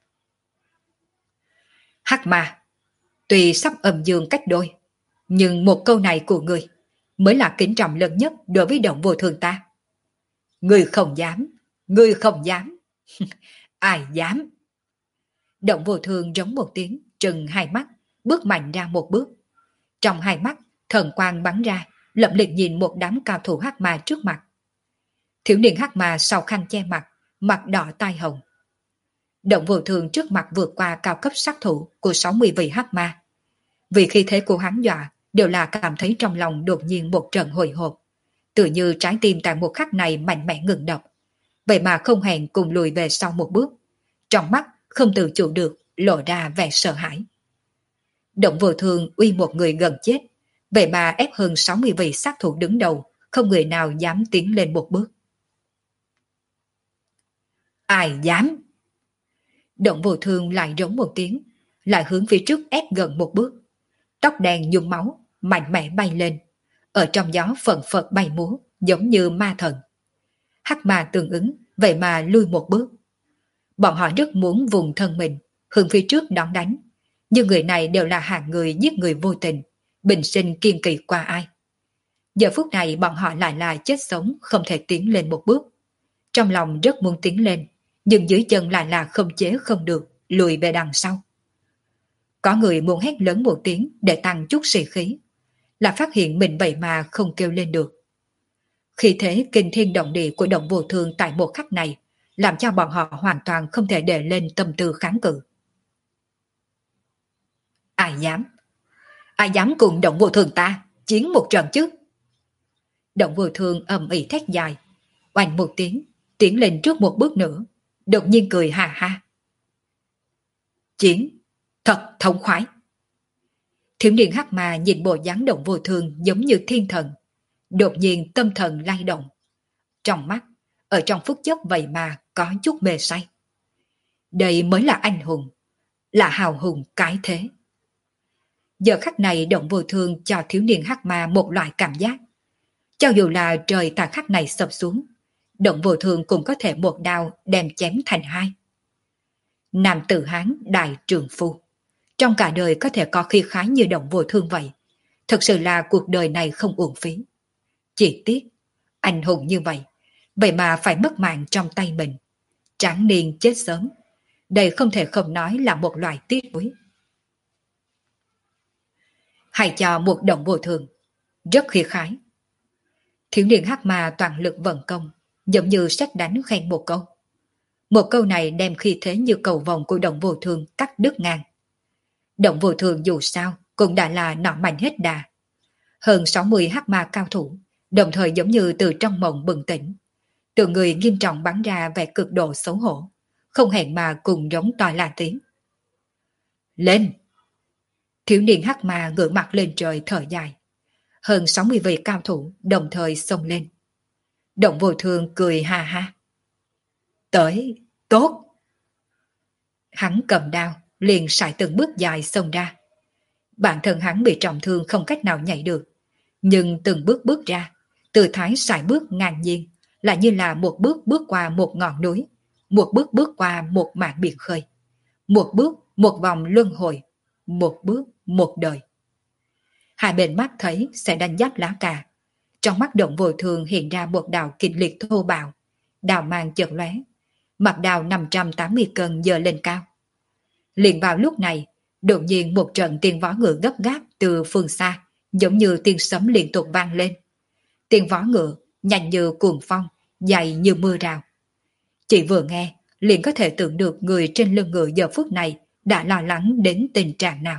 Hắc ma, tuy sắp âm dương cách đôi, nhưng một câu này của người mới là kính trọng lớn nhất đối với Động Vô Thương ta. Ngươi không dám, ngươi không dám. Ai dám? Động Vô Thương giống một tiếng, trừng hai mắt, bước mạnh ra một bước. Trong hai mắt, thần quang bắn ra, lập liệt nhìn một đám cao thủ hắc ma trước mặt. Thiếu niên hắc ma sau khăn che mặt, mặt đỏ tai hồng. Động Vô Thương trước mặt vượt qua cao cấp sát thủ của sáu mươi vị hắc ma. Vì khi thế của hắn dọa, đều là cảm thấy trong lòng đột nhiên một trận hồi hộp, tự như trái tim tại một khắc này mạnh mẽ ngừng đập, vậy mà không hẹn cùng lùi về sau một bước, trong mắt không tự chủ được lộ ra vẻ sợ hãi. Động Vô Thương uy một người gần chết, vậy mà ép hơn sáu mươi vị sát thủ đứng đầu, không người nào dám tiến lên một bước. Ai dám? Động Vô Thương lại rống một tiếng, lại hướng phía trước ép gần một bước. Tóc đen nhuộm máu, mạnh mẽ bay lên, ở trong gió phần phật bay múa, giống như ma thần. Hắc ma tương ứng, vậy mà lui một bước. Bọn họ rất muốn vùng thân mình, hướng phía trước đón đánh, nhưng người này đều là hạng người giết người vô tình, bình sinh kiên kỳ qua ai. Giờ phút này bọn họ lại là chết sống, không thể tiến lên một bước. Trong lòng rất muốn tiến lên, nhưng dưới chân lại là không chế không được, lùi về đằng sau. Có người muốn hét lớn một tiếng để tăng chút sĩ khí, là phát hiện mình vậy mà không kêu lên được. Khi thế kinh thiên động địa của Động Vô Thương tại một khắc này, làm cho bọn họ hoàn toàn không thể để lên tâm tư kháng cự. Ai dám? Ai dám cùng Động Vô Thương ta chiến một trận chứ? Động Vô Thương ầm ĩ thét dài, oanh một tiếng, tiến lên trước một bước nữa, đột nhiên cười ha ha. Chiến, thật thống khoái. Thiếu niên hắc ma nhìn bộ dáng Động Vô Thương giống như thiên thần, đột nhiên tâm thần lay động. Trong mắt, ở trong phút chốc vậy mà có chút mê say. Đây mới là anh hùng, là hào hùng cái thế. Giờ khắc này Động Vô Thương cho thiếu niên hắc ma một loại cảm giác. Cho dù là trời tại khắc này sập xuống, Động Vô Thương cũng có thể một đao đem chém thành hai. Nam tử Hán đại trường phu, trong cả đời có thể có khí khái như Động Vô Thương vậy, thật sự là cuộc đời này không uổng phí. Chỉ tiếc, anh hùng như vậy, vậy mà phải mất mạng trong tay mình, tráng niên chết sớm. Đây không thể không nói là một loại tiếc nuối. Hãy cho một Động Vô Thương, rất khí khái. Thiếu niên hắc ma toàn lực vận công, giống như sét đánh khen một câu. Một câu này đem khí thế như cầu vồng của Động Vô Thương cắt đứt ngang. Động Vô Thương dù sao cũng đã là nọ mạnh hết đà. Hơn sáu mươi hắc ma cao thủ, đồng thời giống như từ trong mộng bừng tỉnh. Từ người nghiêm trọng bắn ra vẻ cực độ xấu hổ, không hẹn mà cùng giống to là tiếng. Lên! Thiếu niên hắc ma ngửa mặt lên trời thở dài. Hơn sáu mươi vị cao thủ đồng thời xông lên. Động Vô Thương cười ha ha. Tới, tốt! Hắn cầm đao, liền sải từng bước dài xông ra. Bản thân hắn bị trọng thương không cách nào nhảy được, nhưng từng bước bước ra, tư thái sải bước ngang nhiên, lại như là một bước bước qua một ngọn núi, một bước bước qua một mảng biển khơi, một bước một vòng luân hồi, một bước một đời. Hai bên mắt thấy sẽ đánh giáp lá cà. Trong mắt Động Vô Thương hiện ra một đạo kịch liệt thô bạo, đào mang chợt lóe, mặt đào năm trăm tám mươi cân giơ lên cao. Liền vào lúc này, đột nhiên một trận tiếng vó ngựa gấp gáp từ phương xa, giống như tiếng sấm liên tục vang lên. Tiếng vó ngựa nhanh như cuồng phong, dày như mưa rào. Chỉ vừa nghe, liền có thể tưởng được người trên lưng ngựa giờ phút này đã lo lắng đến tình trạng nào.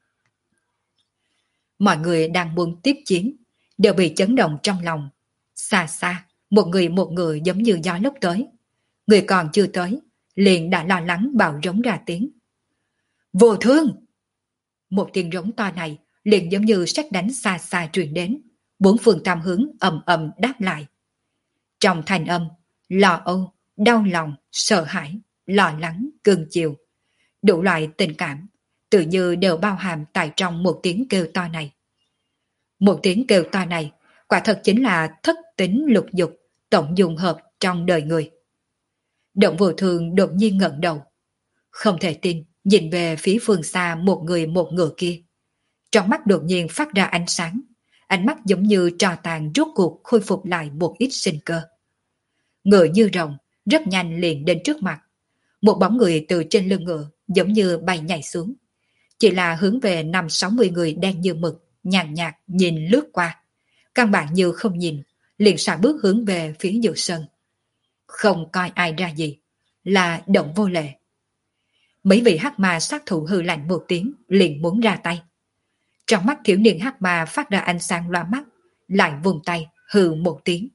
Mọi người đang muốn tiếp chiến, đều bị chấn động trong lòng. Xa xa, một người một người giống như gió lốc tới. Người còn chưa tới, liền đã lo lắng bạo rống ra tiếng. Vô thương! Một tiếng rống to này liền giống như sét đánh xa xa truyền đến, bốn phương tam hướng ầm ầm đáp lại. Trong thanh âm, lo âu, đau lòng, sợ hãi, lo lắng, cưng chiều, đủ loại tình cảm, tự như đều bao hàm tại trong một tiếng kêu to này. Một tiếng kêu to này, quả thật chính là thất tính lục dục, tổng dùng hợp trong đời người. Động Vô Thương đột nhiên ngẩng đầu, không thể tin nhìn về phía phương xa một người một ngựa kia. Trong mắt đột nhiên phát ra ánh sáng, ánh mắt giống như tro tàn rốt cuộc khôi phục lại một ít sinh cơ. Ngựa như rồng, rất nhanh liền đến trước mặt. Một bóng người từ trên lưng ngựa giống như bay nhảy xuống. Chỉ là hướng về năm sáu mươi người đen như mực, nhàn nhạt nhìn lướt qua. Căn bản như không nhìn, liền xả bước hướng về phía giữa sân. Không coi ai ra gì, là Động Vô Lệ. Mấy vị hắc ma sát thủ hư lạnh một tiếng, liền muốn ra tay. Trong mắt thiếu niên hắc ma phát ra ánh sáng loa mắt, lại vùng tay hừ một tiếng.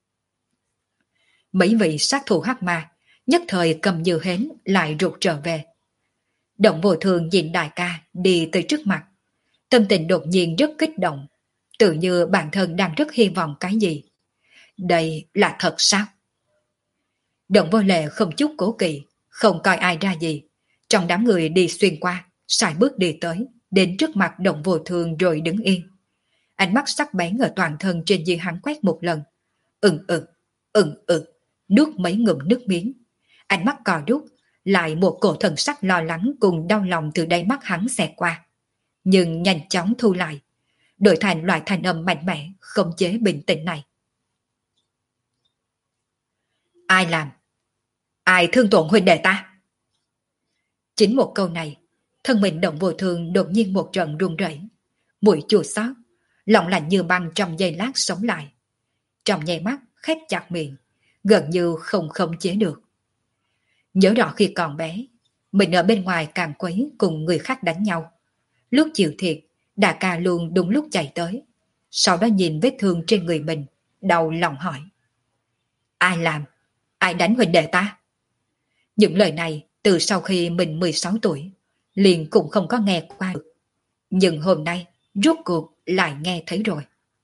Mấy vị sát thủ hắc ma nhất thời cầm như hến lại rụt trở về. Động Vô Thương nhìn đại ca đi tới trước mặt, tâm tình đột nhiên rất kích động, tự như bản thân đang rất hy vọng cái gì. Đây là thật sao? Động Vô Lệ không chút cố kỵ, không coi ai ra gì, trong đám người đi xuyên qua, sải bước đi tới, đến trước mặt Động Vô Thương rồi đứng yên. Ánh mắt sắc bén ở toàn thân trên dưới hắn quét một lần, ừng ực, ừng ực, nuốt mấy ngụm nước miếng. Ánh mắt cò rút, lại một cổ thần sắc lo lắng cùng đau lòng từ đáy mắt hắn xẹt qua. Nhưng nhanh chóng thu lại, đổi thành loại thanh âm mạnh mẽ, không chế bình tĩnh này. Ai làm? Ai thương tổn huynh đệ ta? Chính một câu này, thân mình Động Vô Thương đột nhiên một trận run rẩy, mũi chua xót, lòng lạnh như băng trong giây lát sống lại. Trong nháy mắt khép chặt miệng, gần như không khống chế được. Nhớ rõ khi còn bé, mình ở bên ngoài càng quấy cùng người khác đánh nhau. Lúc chịu thiệt, Đà Ca luôn đúng lúc chạy tới. Sau đó nhìn vết thương trên người mình, đau lòng hỏi. Ai làm? Ai đánh huynh đệ ta? Những lời này từ sau khi mình mười sáu tuổi, liền cũng không có nghe qua được. Nhưng hôm nay, rốt cuộc lại nghe thấy rồi.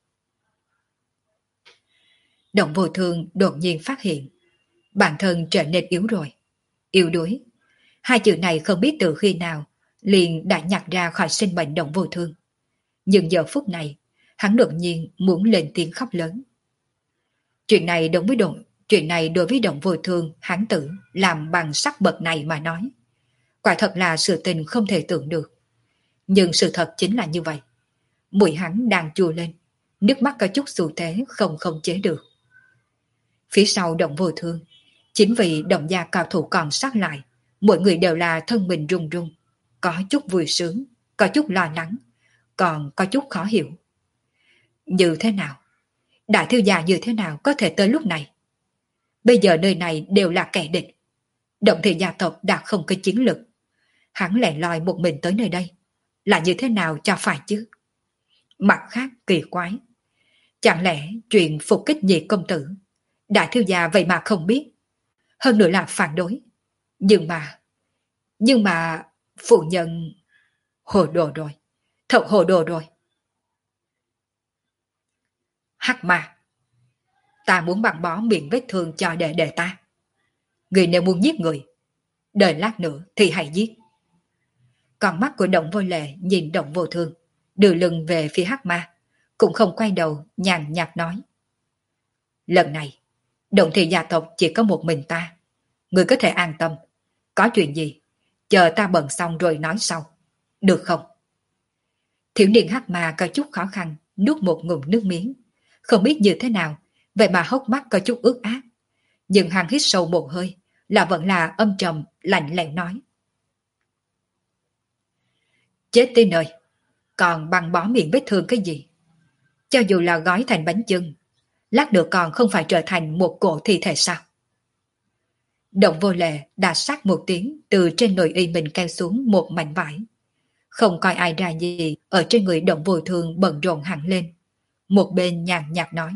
Động Vô Thương đột nhiên phát hiện, bản thân trở nên yếu rồi. Yếu đuối. Hai chữ này không biết từ khi nào, liền đã nhặt ra khỏi sinh mệnh Động Vô Thương. Nhưng giờ phút này, hắn đột nhiên muốn lên tiếng khóc lớn. Chuyện này đối với Động, chuyện này đối với Động Vô Thương, hắn tử làm bằng sắc bậc này mà nói. Quả thật là sự tình không thể tưởng được. Nhưng sự thật chính là như vậy. Mũi hắn đang chua lên, nước mắt có chút xu thế không không chế được. Phía sau Động Vô Thương, chính vì Động gia cao thủ còn sát lại, mỗi người đều là thân mình run run, có chút vui sướng, có chút lo lắng, còn có chút khó hiểu. Như thế nào? Đại thiếu gia như thế nào có thể tới lúc này? Bây giờ nơi này đều là kẻ địch. Động thị gia tộc đã không có chiến lực. Hắn lẻ loi một mình tới nơi đây, là như thế nào cho phải chứ? Mặt khác kỳ quái. Chẳng lẽ chuyện phục kích nhị công tử, đại thiếu gia vậy mà không biết, hơn nữa là phản đối. Nhưng mà, nhưng mà, phụ nhân... Hồ đồ rồi, thật hồ đồ rồi. Hắc ma, ta muốn băng bó miệng vết thương cho đệ đệ ta. Người nếu muốn giết người, đợi lát nữa thì hãy giết. Con mắt của Động Vô Lệ nhìn Động Vô Thương, đưa lưng về phía hắc ma, cũng không quay đầu, nhàn nhạt nói. Lần này, Động thị gia tộc chỉ có một mình ta. Người có thể an tâm. Có chuyện gì, chờ ta bận xong rồi nói sau. Được không? Thiếu niên hắc ma có chút khó khăn, nuốt một ngụm nước miếng. Không biết như thế nào, vậy mà hốc mắt có chút ướt át. Nhưng hắn hít sâu một hơi, là vẫn là âm trầm, lạnh lẽo nói. Chết tí nơi, còn băng bó miệng vết thương cái gì? Cho dù là gói thành bánh chưng, lát nữa còn không phải trở thành một cổ thi thể sao? Động Vô Lệ đã sát một tiếng từ trên nội y mình kéo xuống một mảnh vải. Không coi ai ra gì, ở trên người Động Vô Thương bận rộn hẳn lên. Một bên nhàn nhạt nói.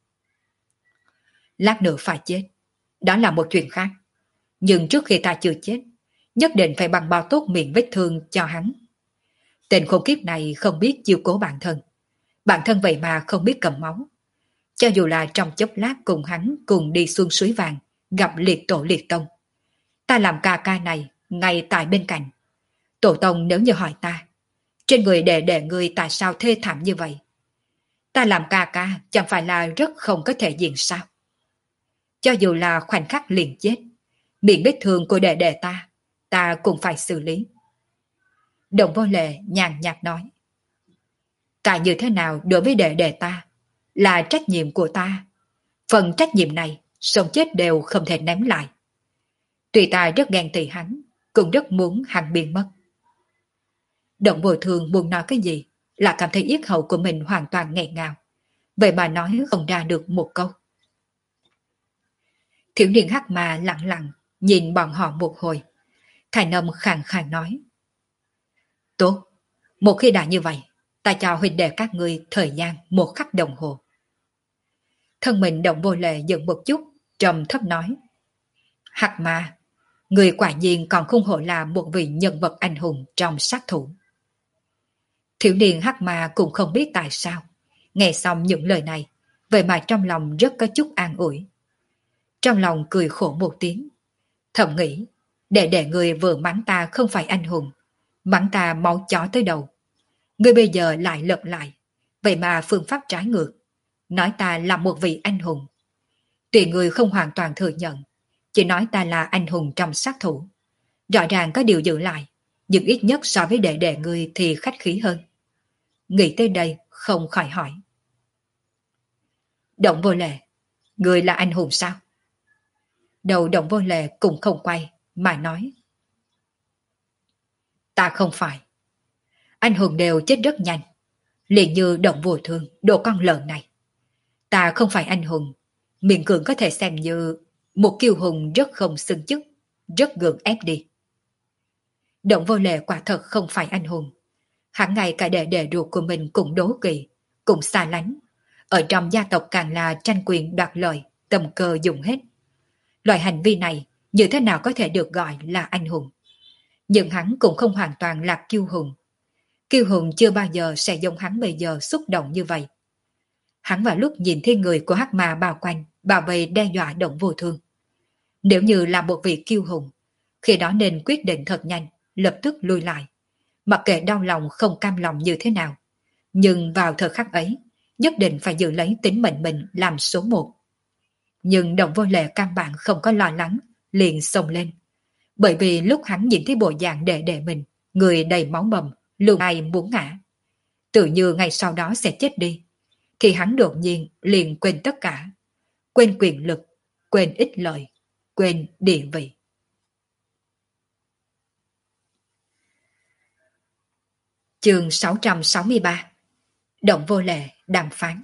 Lát nữa phải chết. Đó là một chuyện khác. Nhưng trước khi ta chưa chết, nhất định phải băng bao tốt miệng vết thương cho hắn. Tên khốn kiếp này không biết chiêu cố bản thân. Bản thân vậy mà không biết cầm máu. Cho dù là trong chốc lát cùng hắn cùng đi xuống suối vàng, gặp liệt tổ liệt tông. Ta làm ca ca này, ngay tại bên cạnh. Tổ tông nếu như hỏi ta, trên người đệ đệ ngươi tại sao thê thảm như vậy? Ta làm ca ca chẳng phải là rất không có thể diện sao? Cho dù là khoảnh khắc liền chết, miệng vết thương của đệ đệ ta, ta cũng phải xử lý. Đồng Vô Lệ nhàn nhạt nói. Ta như thế nào đối với đệ đệ ta, là trách nhiệm của ta. Phần trách nhiệm này, sống chết đều không thể ném lại. Tuy ta rất ghen tị hắn, cũng rất muốn hắn biến mất. Động Vô Thương muốn nói cái gì, là cảm thấy yết hầu của mình hoàn toàn nghẹn ngào. Vậy mà nói không ra được một câu. Thiếu niên hắc mà lặng lặng nhìn bọn họ một hồi. Thành âm khàn khàn nói. Tốt, một khi đã như vậy, ta cho huynh đệ các ngươi thời gian một khắc đồng hồ. Thân mình Động Vô Lệ dừng một chút, trầm thấp nói. Hắc mà, người quả nhiên còn không hổ là một vị nhân vật anh hùng trong sát thủ. Thiếu niên hắc mà cũng không biết tại sao, nghe xong những lời này, vậy mà trong lòng rất có chút an ủi. Trong lòng cười khổ một tiếng, thầm nghĩ, để để người vừa mắng ta không phải anh hùng, mắng ta máu chó tới đầu. Người bây giờ lại lật lại, vậy mà phương pháp trái ngược, nói ta là một vị anh hùng. Tuy người không hoàn toàn thừa nhận, chỉ nói ta là anh hùng trong sát thủ. Rõ ràng có điều giữ lại, nhưng ít nhất so với đệ đệ người thì khách khí hơn. Nghĩ tới đây không khỏi hỏi. Động Vô Lệ, người là anh hùng sao? Đầu Động Vô Lệ cũng không quay, mà nói. Ta không phải. Anh hùng đều chết rất nhanh, liền như Động Vô Thương, đồ con lợn này. Ta không phải anh hùng, miệng cường có thể xem như một kiêu hùng rất không xứng chức, rất gượng ép đi. Động Vô Lệ quả thật không phải anh hùng. Hắn ngay cả đệ đệ ruột của mình cũng đố kỵ, cũng xa lánh. Ở trong gia tộc càng là tranh quyền đoạt lợi, tầm cơ dùng hết. Loại hành vi này như thế nào có thể được gọi là anh hùng? Nhưng hắn cũng không hoàn toàn là kiêu hùng. Kiêu hùng chưa bao giờ sẽ giống hắn bây giờ xúc động như vậy. Hắn vào lúc nhìn thấy người của hắc ma bao quanh, bảo vệ đe dọa Động Vô Thương. Nếu như là một vị kiêu hùng, khi đó nên quyết định thật nhanh, lập tức lui lại. Mặc kệ đau lòng không cam lòng như thế nào. Nhưng vào thời khắc ấy, nhất định phải giữ lấy tính mệnh mình làm số một. Nhưng Động Vô Lệ căn bản không có lo lắng, liền xông lên. Bởi vì lúc hắn nhìn thấy bộ dạng đệ đệ mình, người đầy máu bầm, luôn ai muốn ngã. Tự như ngày sau đó sẽ chết đi. Thì hắn đột nhiên liền quên tất cả. Quên quyền lực, quên ích lợi, quên địa vị. Chương sáu trăm sáu mươi ba. Động Vô Lệ đàm phán.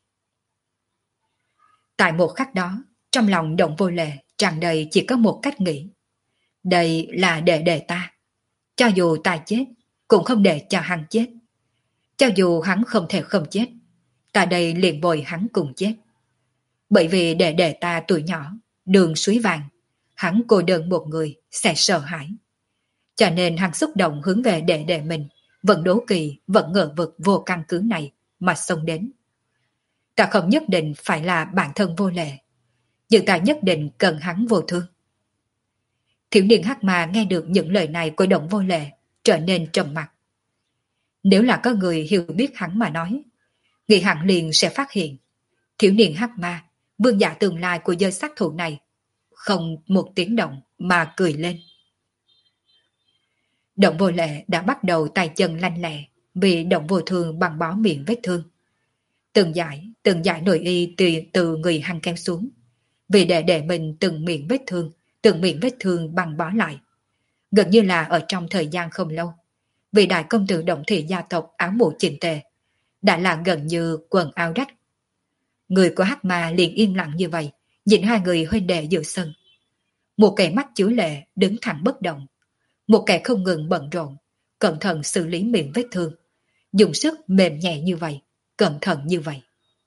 Tại một khắc đó, trong lòng Động Vô Lệ tràn đầy chỉ có một cách nghĩ. Đây là đệ đệ ta. Cho dù ta chết, cũng không để cho hắn chết. Cho dù hắn không thể không chết, ta đây liền bồi hắn cùng chết. Bởi vì đệ đệ ta tuổi nhỏ, đường suối vàng, hắn cô đơn một người sẽ sợ hãi. Cho nên hắn xúc động hướng về đệ đệ mình, vẫn đố kỵ, vẫn ngờ vực vô căn cứ này mà xông đến. Ta không nhất định phải là bản thân Vô Lệ, nhưng ta nhất định cần hắn Vô Thương. Thiếu niên hắc mà nghe được những lời này của Động Vô Lệ, trở nên trầm mặc. Nếu là có người hiểu biết hắn mà nói, nghĩ hẳn liền sẽ phát hiện, thiếu niên hắc ma, vương giả tương lai của giới sát thủ này, không một tiếng động mà cười lên. Động Vô Lệ đã bắt đầu tay chân lanh lẹ, vì Động Vô Thương bằng bó miệng vết thương. Từng giải, từng giải nội y từ, từ người hắn kéo xuống, vì để để mình từng miệng vết thương, từng miệng vết thương bằng bó lại. Gần như là ở trong thời gian không lâu, vì đại công tử Động Thị gia tộc áo mũ chỉnh tề, đã là gần như quần áo rách. Người của hắc ma liền im lặng như vậy, nhìn hai người huynh đệ giữa sân. một kẻ mắt chứa lệ đứng thẳng bất động, một kẻ không ngừng bận rộn, cẩn thận xử lý miệng vết thương, dùng sức mềm nhẹ như vậy, cẩn thận như vậy.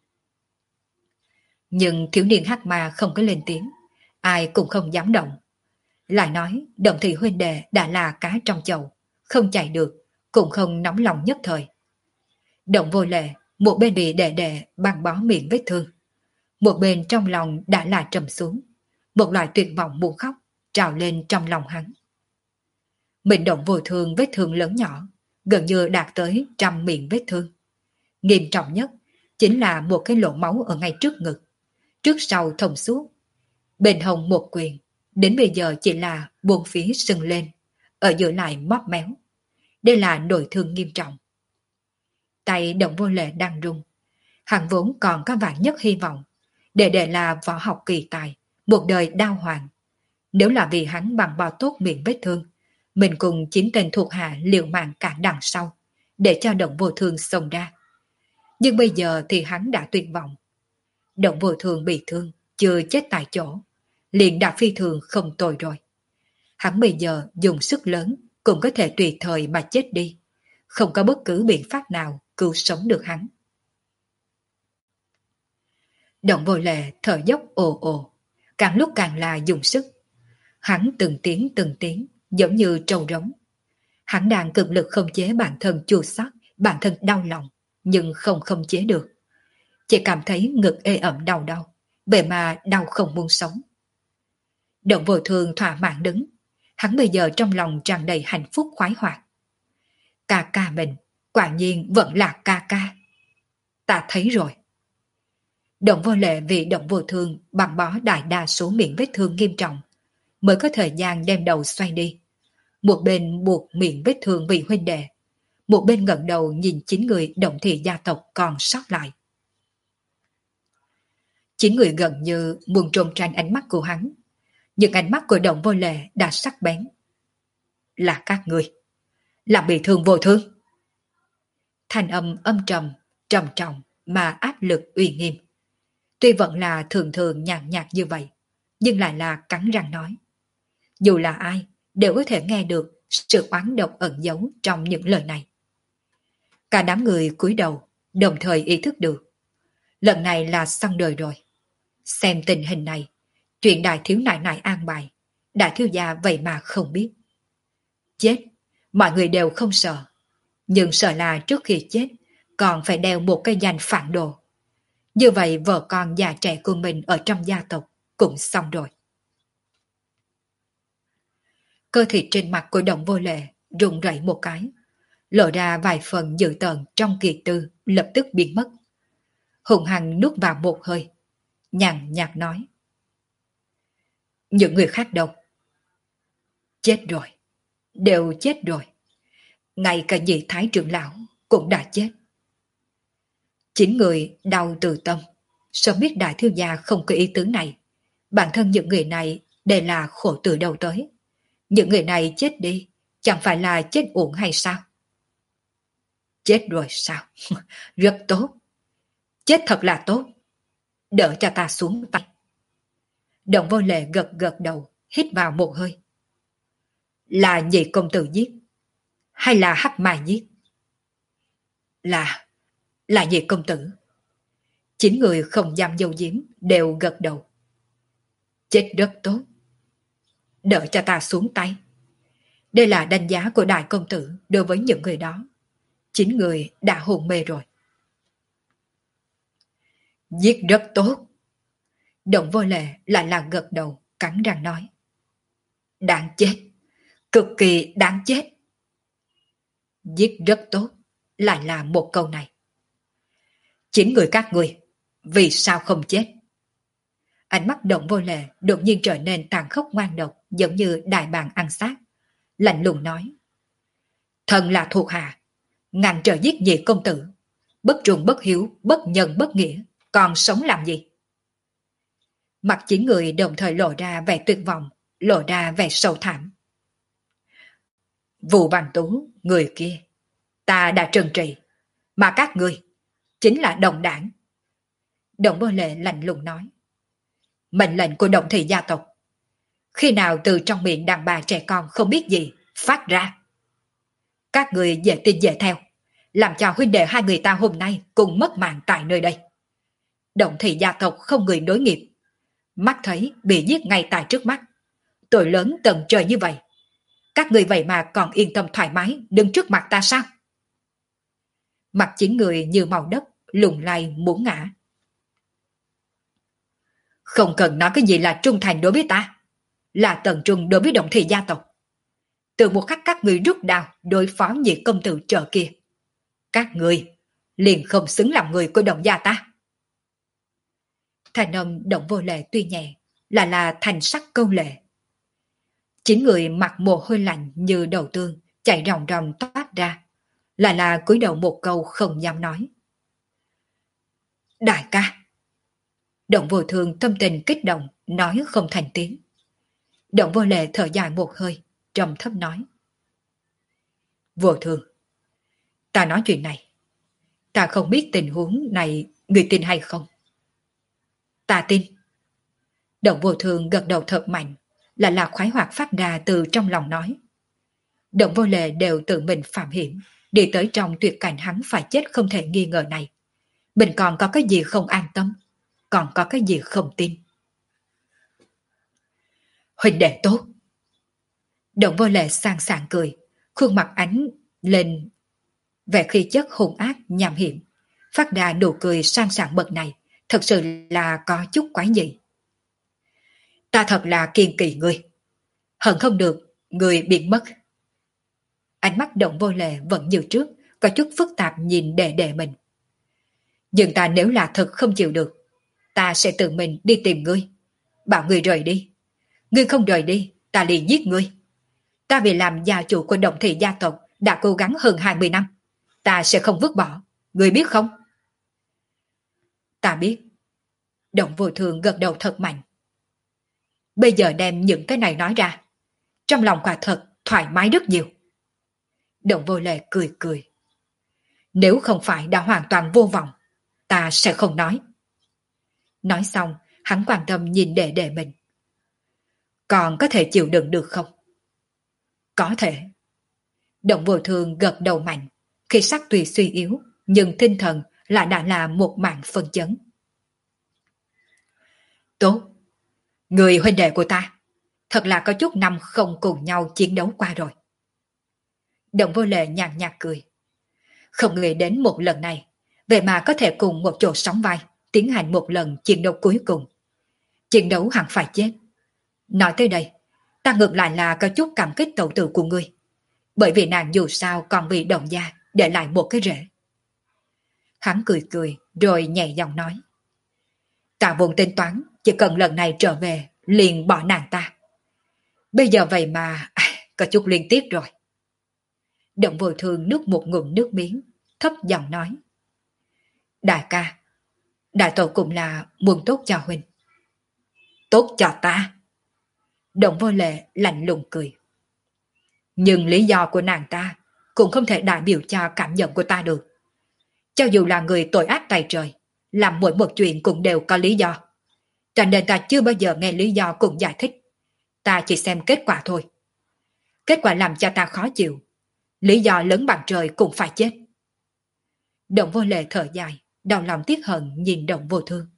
Nhưng thiếu niên hắc ma không có lên tiếng, ai cũng không dám động. Lại nói, Động Thị huynh đệ đã là cá trong chậu, không chạy được, cũng không nóng lòng nhất thời. Động Vô Lệ, một bên bị đệ đệ băng bó miệng vết thương, một bên trong lòng đã là trầm xuống, một loại tuyệt vọng muốn khóc trào lên trong lòng hắn. Mình Động Vô Thương vết thương lớn nhỏ, gần như đạt tới trăm miệng vết thương. Nghiêm trọng nhất chính là một cái lỗ máu ở ngay trước ngực, trước sau thông suốt, bên hông một quyền, đến bây giờ chỉ là buông phía sưng lên, ở giữa lại móp méo. Đây là nội thương nghiêm trọng. Tay Động Vô Lệ đang run, hắn vốn còn có vạn nhất hy vọng, để để là võ học kỳ tài, một đời đao hoàng. Nếu là vì hắn bằng bao tốt miệng vết thương, mình cùng chín tên thuộc hạ liều mạng cản đằng sau, để cho Động Vô Thương xông ra. Nhưng bây giờ thì hắn đã tuyệt vọng. Động Vô Thương bị thương, chưa chết tại chỗ, liền đã phi thường không tồi rồi. Hắn bây giờ dùng sức lớn cũng có thể tùy thời mà chết đi, không có bất cứ biện pháp nào cứu sống được hắn. Động Vô Lệ thở dốc ồ ồ, càng lúc càng là dùng sức. Hắn từng tiếng từng tiếng, giống như trâu rống. Hắn đang cực lực không chế bản thân chua xót, bản thân đau lòng, nhưng không không chế được. Chỉ cảm thấy ngực ê ẩm đau đau, vậy mà đau không muốn sống. Động Vô Thương thỏa mãn đứng, hắn bây giờ trong lòng tràn đầy hạnh phúc khoái hoạt. Ca ca mình, quả nhiên vẫn là ca ca. Ta thấy rồi. Động Vô Lệ vì Động Vô Thương bằng bó đại đa số miệng vết thương nghiêm trọng, mới có thời gian đem đầu xoay đi. Một bên buộc miệng vết thương vì huynh đệ, một bên ngẩng đầu nhìn chín người Động Thị gia tộc còn sót lại. Chín người gần như muốn trốn tránh ánh mắt của hắn, nhưng ánh mắt của Động Vô Lệ đã sắc bén. Là các người, làm bị thương Vô Thương. Thanh âm âm trầm, trầm trọng mà áp lực uy nghiêm. Tuy vẫn là thường thường nhàn nhạt như vậy, nhưng lại là cắn răng nói. Dù là ai, đều có thể nghe được sự oán độc ẩn giấu trong những lời này. Cả đám người cúi đầu, đồng thời ý thức được. Lần này là xong đời rồi. Xem tình hình này, chuyện đại thiếu nại nại an bài, đại thiếu gia vậy mà không biết. Chết, mọi người đều không sợ. Nhưng sợ là trước khi chết, còn phải đeo một cái danh phản đồ. Như vậy vợ con già trẻ của mình ở trong gia tộc cũng xong rồi. Cơ thịt trên mặt của Động Vô Lệ rung rẩy một cái, lộ ra vài phần dữ tợn trong kiệt tư lập tức biến mất. Hùng hăng nuốt vào một hơi, nhàn nhạt nói. Những người khác đâu? Chết rồi, đều chết rồi. Ngay cả nhị thái trưởng lão cũng đã chết. Chín người đau từ tâm, sớm biết đại thiếu gia không có ý tứ này. Bản thân những người này đều là khổ từ đầu tới. Những người này chết đi, chẳng phải là chết uổng hay sao? Chết rồi sao? Rất tốt. Chết thật là tốt. Đỡ cho ta xuống tay. Động Vô Lệ gật gật đầu, hít vào một hơi. Là nhị công tử giết, hay là hắc mai giết? Là, là nhị công tử. Chín người không dám dâu diếm đều gật đầu. Chết rất tốt. Đỡ cho ta xuống tay. Đây là đánh giá của đại công tử đối với những người đó. Chín người đã hôn mê rồi. Giết rất tốt. Động Vô Lệ lại là gật đầu, cắn răng nói. Đáng chết. Cực kỳ đáng chết. Giết rất tốt. Lại là một câu này. Chín người các người, vì sao không chết? Ánh mắt Động Vô Lệ đột nhiên trở nên tàn khốc ngoan độc, giống như đại bàng ăn xác. Lạnh lùng nói. Thần là thuộc hạ, ngàn trở giết nhị công tử. Bất trung bất hiếu, bất nhân bất nghĩa, còn sống làm gì? Mặt chín người đồng thời lộ ra vẻ tuyệt vọng, lộ ra vẻ sầu thảm. Vụ Văn Tú, người kia, ta đã trừng trị, mà các người chính là đồng đảng. Động Vô Lệ lạnh lùng nói. Mệnh lệnh của Động Thị gia tộc. Khi nào từ trong miệng đàn bà trẻ con không biết gì phát ra? Các người dễ tin dễ theo, làm cho huynh đệ hai người ta hôm nay cùng mất mạng tại nơi đây. Động Thị gia tộc không người nối nghiệp, mắt thấy bị giết ngay tại trước mắt, tội lớn tận trời như vậy, các người vậy mà còn yên tâm thoải mái đứng trước mặt ta sao? Mặt chín người như màu đất, lùng lay muốn ngã. Không cần nói cái gì là trung thành đối với ta, là tận trung đối với Động Thị gia tộc. Từ một khắc các người rút đao đối phó nhị công tử chợ kia, các người liền không xứng làm người của Động gia ta. Thành âm Động Vô Lệ tuy nhẹ, là là thành sắc câu lệ. Chín người mặc mồ hôi lạnh như đầu tương, chạy ròng ròng toát ra, là là cúi đầu một câu không dám nói. Đại ca. Động Vô Thương tâm tình kích động, nói không thành tiếng. Động Vô Lệ thở dài một hơi, trầm thấp nói. Vô Thương, ta nói chuyện này, ta không biết tình huống này người tin hay không. Ta tin. Động Vô Thương gật đầu thật mạnh, là là khoái hoạt phát ra từ trong lòng nói. Động Vô Lệ đều tự mình phạm hiểm, đi tới trong tuyệt cảnh hắn phải chết không thể nghi ngờ này. Mình còn có cái gì không an tâm, còn có cái gì không tin. Huynh đệ tốt. Động Vô Lệ sang sảng cười, khuôn mặt ánh lên vẻ khí chất hung ác nham hiểm, phát ra nụ cười sang sảng bậc này, thật sự là có chút quái dị. Ta thật là kiên kỵ ngươi, hận không được người biến mất. Ánh mắt Động Vô Lệ vẫn như trước, có chút phức tạp nhìn đệ đệ mình. Nhưng ta nếu là thật không chịu được, ta sẽ tự mình đi tìm ngươi, bảo ngươi rời đi. Ngươi không rời đi, ta liền giết ngươi. Ta vì làm gia chủ của Động Thị gia tộc đã cố gắng hơn hai mươi năm, ta sẽ không vứt bỏ, ngươi biết không? Ta biết. Động Vô Thường gật đầu thật mạnh. Bây giờ đem những cái này nói ra, trong lòng quả thật thoải mái rất nhiều. Động Vô Lệ cười cười. Nếu không phải đã hoàn toàn vô vọng, ta sẽ không nói. Nói xong, hắn quan tâm nhìn đệ đệ mình. Còn có thể chịu đựng được không? Có thể. Động Vô Thường gật đầu mạnh, khi sắc tuy suy yếu, nhưng tinh thần lại đã là một mạng phân chấn. Tốt. Người huynh đệ của ta, thật là có chút năm không cùng nhau chiến đấu qua rồi. Động Vô Lệ nhàn nhạt cười. Không nghĩ đến một lần này, vậy mà có thể cùng một chỗ sóng vai, tiến hành một lần chiến đấu cuối cùng. Chiến đấu hẳn phải chết. Nói tới đây, ta ngược lại là có chút cảm kích tẩu tử của ngươi. Bởi vì nàng dù sao còn bị Động gia để lại một cái rễ. Hắn cười cười rồi nhẹ giọng nói. Ta vốn tính toán, chỉ cần lần này trở về, liền bỏ nàng ta. Bây giờ vậy mà, à, có chút liên tiếp rồi. Động Vô Thường nuốt một ngụm nước miếng, thấp giọng nói. Đại ca, đại tổ cũng là muốn tốt cho huynh. Tốt cho ta. Động Vô Lệ lạnh lùng cười. Nhưng lý do của nàng ta cũng không thể đại biểu cho cảm nhận của ta được. Cho dù là người tội ác tày trời, làm mỗi một chuyện cũng đều có lý do. Cho nên ta chưa bao giờ nghe lý do cùng giải thích. Ta chỉ xem kết quả thôi. Kết quả làm cho ta khó chịu. Lý do lớn bằng trời cũng phải chết. Động Vô Lệ thở dài, đau lòng tiếc hận nhìn Động Vô Thương.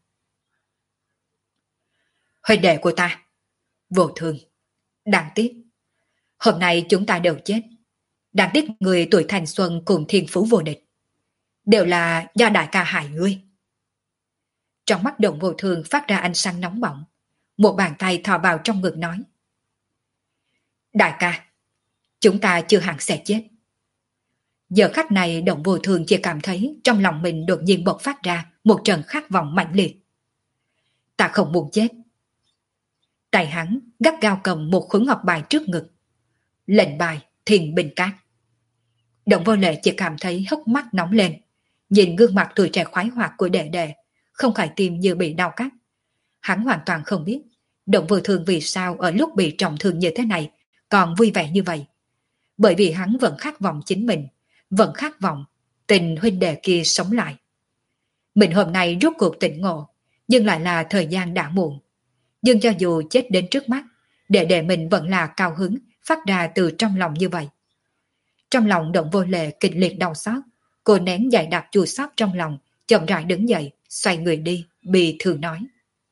Huynh đệ của ta, Vô Thương, đáng tiếc. Hôm nay chúng ta đều chết. Đáng tiếc người tuổi thanh xuân cùng thiên phú vô địch. Đều là do đại ca hại ngươi. Trong mắt Động Vô Thương phát ra ánh sáng nóng bỏng. Một bàn tay thò vào trong ngực nói. Đại ca, chúng ta chưa hẳn sẽ chết. Giờ khắc này Động Vô Thương chỉ cảm thấy trong lòng mình đột nhiên bộc phát ra một trận khát vọng mãnh liệt. Ta không muốn chết. Tay hắn gắt gao cầm một khối ngọc bài trước ngực. Lệnh bài Thiên Bình Cát. Động Vô Lệ chỉ cảm thấy hốc mắt nóng lên, nhìn gương mặt tuổi trẻ khoái hoạt của đệ đệ, không khỏi tim như bị đau cắt. Hắn hoàn toàn không biết Động Vô Thương vì sao ở lúc bị trọng thương như thế này còn vui vẻ như vậy. Bởi vì hắn vẫn khát vọng chính mình, vẫn khát vọng tình huynh đệ kia sống lại. Mình hôm nay rốt cuộc tỉnh ngộ, nhưng lại là thời gian đã muộn. Nhưng cho dù chết đến trước mắt, Đệ đệ mình vẫn là cao hứng phát ra từ trong lòng như vậy. Trong lòng Động Vô Lệ kịch liệt đau xót, cô nén dày đặc chua xót trong lòng, chậm rãi đứng dậy, xoay người đi, bị thường nói.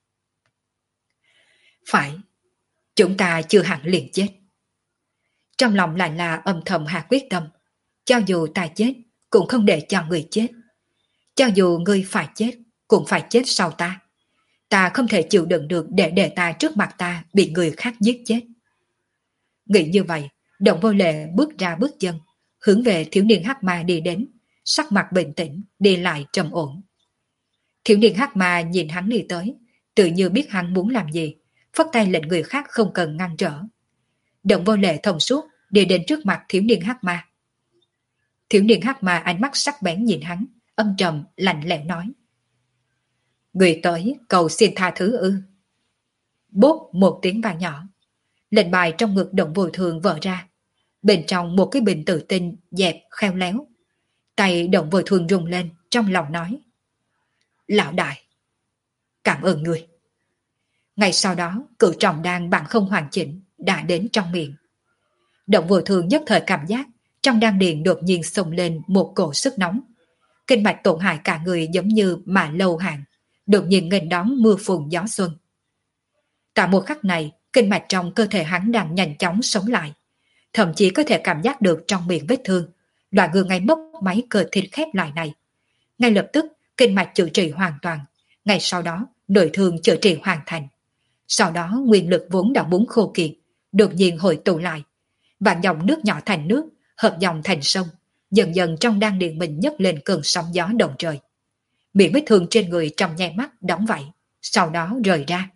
Phải, chúng ta chưa hẳn liền chết. Trong lòng lại là âm thầm hạ quyết tâm, cho dù ta chết, cũng không để cho người chết. Cho dù ngươi phải chết, cũng phải chết sau ta. Ta không thể chịu đựng được để để ta trước mặt ta bị người khác giết chết. Nghĩ như vậy, Động Vô Lệ bước ra bước chân, hướng về thiếu niên hắc ma đi đến, sắc mặt bình tĩnh, đi lại trầm ổn. Thiếu niên hắc ma nhìn hắn đi tới, tự như biết hắn muốn làm gì, phất tay lệnh người khác không cần ngăn trở. Động Vô Lệ thông suốt đi đến trước mặt thiếu niên hắc ma. Thiếu niên hắc ma ánh mắt sắc bén nhìn hắn, âm trầm lạnh lẽo nói: Người tới cầu xin tha thứ ư? Bốp một tiếng vang nhỏ, lệnh bài trong ngực Động Vô Thường vỡ ra, bên trong một cái bình tử tinh dẹp khéo léo. Tay Động Vô Thường rung lên, trong lòng nói: Lão đại, cảm ơn người. Ngay sau đó, cự trọng đan bạn không hoàn chỉnh đã đến trong miệng. Động Vô Thường nhất thời cảm giác trong đan điền đột nhiên xông lên một cổ sức nóng. Kinh mạch tổn hại cả người giống như mà lâu hàng, đột nhiên nghênh đón mưa phùn gió xuân. Tại một khắc này, kinh mạch trong cơ thể hắn đang nhanh chóng sống lại, thậm chí có thể cảm giác được trong miệng vết thương, loại ngừa ngay mốc máy cơ thịt khép lại này. Ngay lập tức, kinh mạch chữa trị hoàn toàn, ngay sau đó, nội thương chữa trị hoàn thành. Sau đó, nguyên lực vốn đã muốn khô kiệt, đột nhiên hội tụ lại, vạn dòng nước nhỏ thành nước, hợp dòng thành sông, dần dần trong đan điền mình nhấc lên cơn sóng gió động trời. Miệng vết thương trên người trong nháy mắt đóng vậy, sau đó rời ra.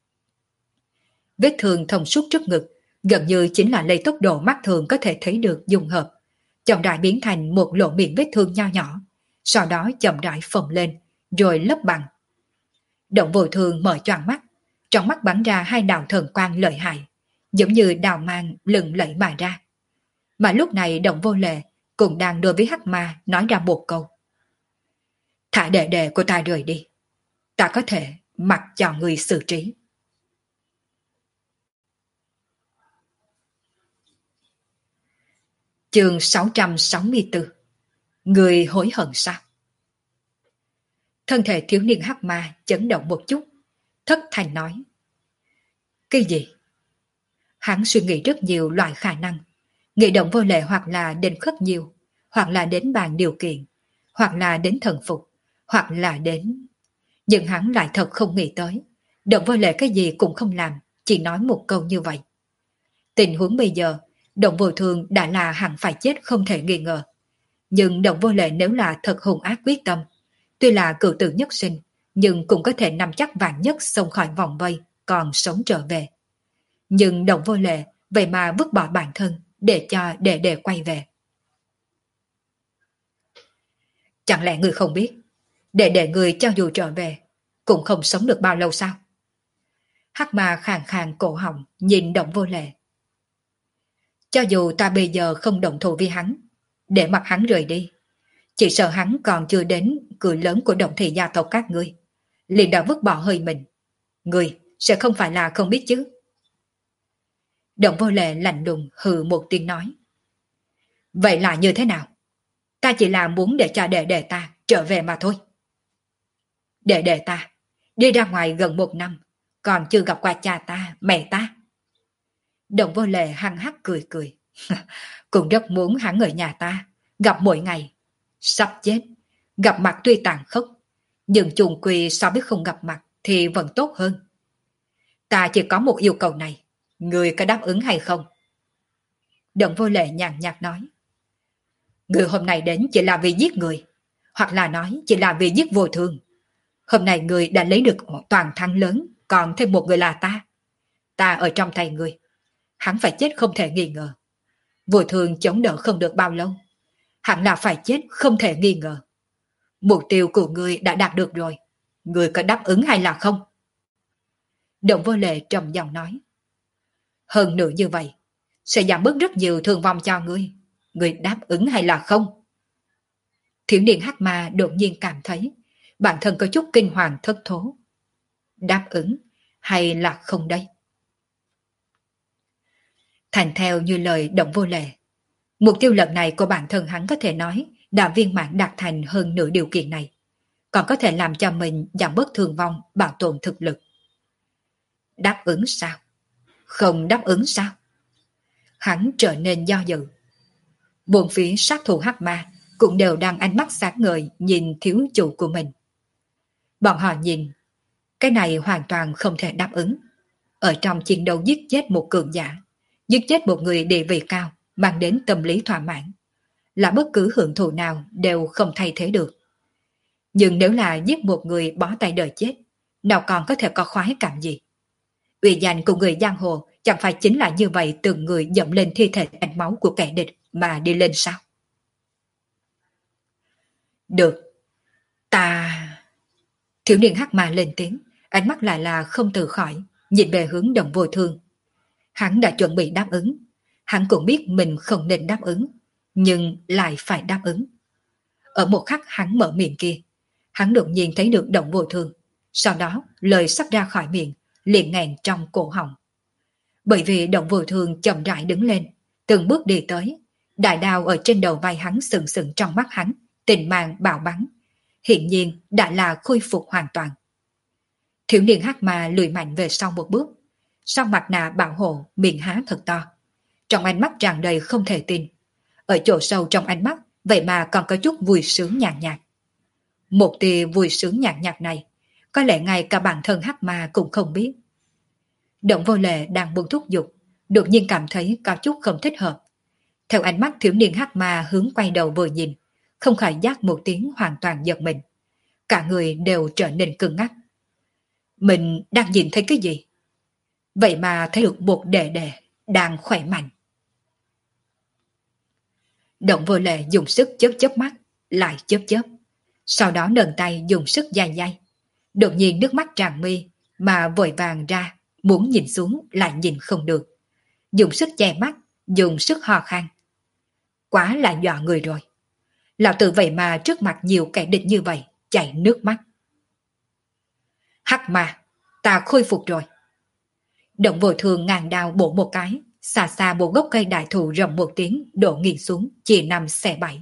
Vết thương thông suốt trước ngực, gần như chính là lấy tốc độ mắt thường có thể thấy được dung hợp, chậm rãi biến thành một lỗ miệng vết thương nho nhỏ, sau đó chậm rãi phồng lên, rồi lấp bằng. Động Vô Thường mở choàng mắt, trong mắt bắn ra hai đạo thần quang lợi hại, giống như đào mang lừng lẫy mà ra. Mà lúc này Động Vô Lệ cũng đang đối với hắc ma nói ra một câu: Thả đệ đệ của ta rời đi, ta có thể mặc cho người xử trí. Chương sáu trăm sáu mươi tư. Người hối hận sao? Thân thể thiếu niên hắc ma chấn động một chút, thất thành nói: Cái gì? Hắn suy nghĩ rất nhiều loại khả năng, nghĩ Động Vô Lệ hoặc là đến khất nhiều, hoặc là đến bàn điều kiện, hoặc là đến thần phục, hoặc là đến... Nhưng hắn lại thật không nghĩ tới, Động Vô Lệ cái gì cũng không làm, chỉ nói một câu như vậy. Tình huống bây giờ, Động Vô Thường đã là hẳn phải chết không thể nghi ngờ. Nhưng Động Vô Lệ nếu là thật hùng ác quyết tâm, tuy là cửu tử nhất sinh, nhưng cũng có thể nắm chắc vạn nhất xông khỏi vòng vây, còn sống trở về. Nhưng Động Vô Lệ vậy mà vứt bỏ bản thân để cho đệ đệ quay về. Chẳng lẽ người không biết, đệ đệ người cho dù trở về, cũng không sống được bao lâu sao? Hắc ma khàn khàn cổ họng nhìn Động Vô Lệ. Cho dù ta bây giờ không động thủ với hắn, để mặc hắn rời đi, chỉ sợ hắn còn chưa đến cửa lớn của Động Thị gia tộc các ngươi, liền đã vứt bỏ hơi mình. Ngươi sẽ không phải là không biết chứ? Động Vô Lệ lạnh lùng hừ một tiếng nói: Vậy là như thế nào? Ta chỉ là muốn để cho đệ đệ ta trở về mà thôi. Đệ đệ ta đi ra ngoài gần một năm, còn chưa gặp qua cha ta, mẹ ta. Động Vô Lệ hăng hắc cười cười. Cũng rất muốn hắn ở nhà ta, gặp mỗi ngày. Sắp chết, gặp mặt tuy tàn khốc, nhưng chung quy so với không gặp mặt thì vẫn tốt hơn. Ta chỉ có một yêu cầu này, người có đáp ứng hay không? Động Vô Lệ nhàn nhạt nói: Người hôm nay đến chỉ là vì giết người, hoặc là nói chỉ là vì giết Vô Thường. Hôm nay người đã lấy được toàn thắng lớn, còn thêm một người là ta. Ta ở trong tay người, hắn phải chết không thể nghi ngờ. Vô Thường chống đỡ không được bao lâu, hẳn là phải chết không thể nghi ngờ. Mục tiêu của người đã đạt được rồi, người có đáp ứng hay là không? Động Vô Lệ trầm giọng nói: Hơn nữa như vậy, sẽ giảm bớt rất nhiều thương vong cho ngươi. Ngươi đáp ứng hay là không? Thiếu niên hắc ma đột nhiên cảm thấy bản thân có chút kinh hoàng thất thố. Đáp ứng hay là không đây? Thành theo như lời Động Vô Lệ. Mục tiêu lần này của bản thân hắn có thể nói đã viên mãn đạt thành hơn nửa điều kiện này, còn có thể làm cho mình giảm bớt thương vong, bảo tồn thực lực. Đáp ứng sao? Không đáp ứng sao? Hắn trở nên do dự. Buồn phía sát thủ hắc ma cũng đều đang ánh mắt sáng ngời nhìn thiếu chủ của mình. Bọn họ nhìn, cái này hoàn toàn không thể đáp ứng. Ở trong chiến đấu giết chết một cường giả, giết chết một người địa vị cao, mang đến tâm lý thỏa mãn, là bất cứ hưởng thụ nào đều không thay thế được. Nhưng nếu là giết một người bó tay đời chết, nào còn có thể có khoái cảm gì? Uy danh của người giang hồ chẳng phải chính là như vậy, từng người dậm lên thi thể ánh máu của kẻ địch mà đi lên sao? Được, ta... Thiếu niên hắc ma lên tiếng, ánh mắt lại là không từ khỏi, nhìn về hướng Đồng Vô Thương. Hắn đã chuẩn bị đáp ứng, hắn cũng biết mình không nên đáp ứng, nhưng lại phải đáp ứng. Ở một khắc hắn mở miệng kia, hắn đột nhiên thấy được Đồng Vô Thương, sau đó lời sắp ra khỏi miệng liền nghẹn trong cổ họng. Bởi vì Đồng Vô Thương chậm rãi đứng lên, từng bước đi tới, đại đao ở trên đầu vai hắn sừng sừng trong mắt hắn, tình mang bạo bắn, hiện nhiên đã là khôi phục hoàn toàn. Thiếu niên hắc ma lùi mạnh về sau một bước, sau mặt nạ bảo hộ miệng há thật to, trong ánh mắt tràn đầy không thể tin. Ở chỗ sâu trong ánh mắt vậy mà còn có chút vui sướng nhàn nhạt, nhạt. Một tia vui sướng nhàn nhạt, nhạt này, có lẽ ngay cả bản thân hắc ma cũng không biết. Động Vô Lệ đang buông thúc giục, đột nhiên cảm thấy có chút không thích hợp. Theo ánh mắt thiếu niên hắc ma hướng quay đầu vừa nhìn, không khỏi giác một tiếng hoàn toàn giật mình. Cả người đều trở nên cứng ngắc. Mình đang nhìn thấy cái gì? Vậy mà thấy được một đệ đệ đang khỏe mạnh. Động Vô Lệ dùng sức chớp chớp mắt, lại chớp chớp. Sau đó nâng tay dùng sức dai dai. Đột nhiên nước mắt tràn mi, mà vội vàng ra, muốn nhìn xuống lại nhìn không được. Dùng sức che mắt, dùng sức ho khan. Quá là dọa người rồi. Lão tử vậy mà trước mặt nhiều kẻ địch như vậy, chảy nước mắt. Hắc ma, ta khôi phục rồi. Động Vô Thương ngàn đao bổ một cái, xa xa một gốc cây đại thụ rầm một tiếng đổ nghiêng xuống, chia năm xẻ bảy.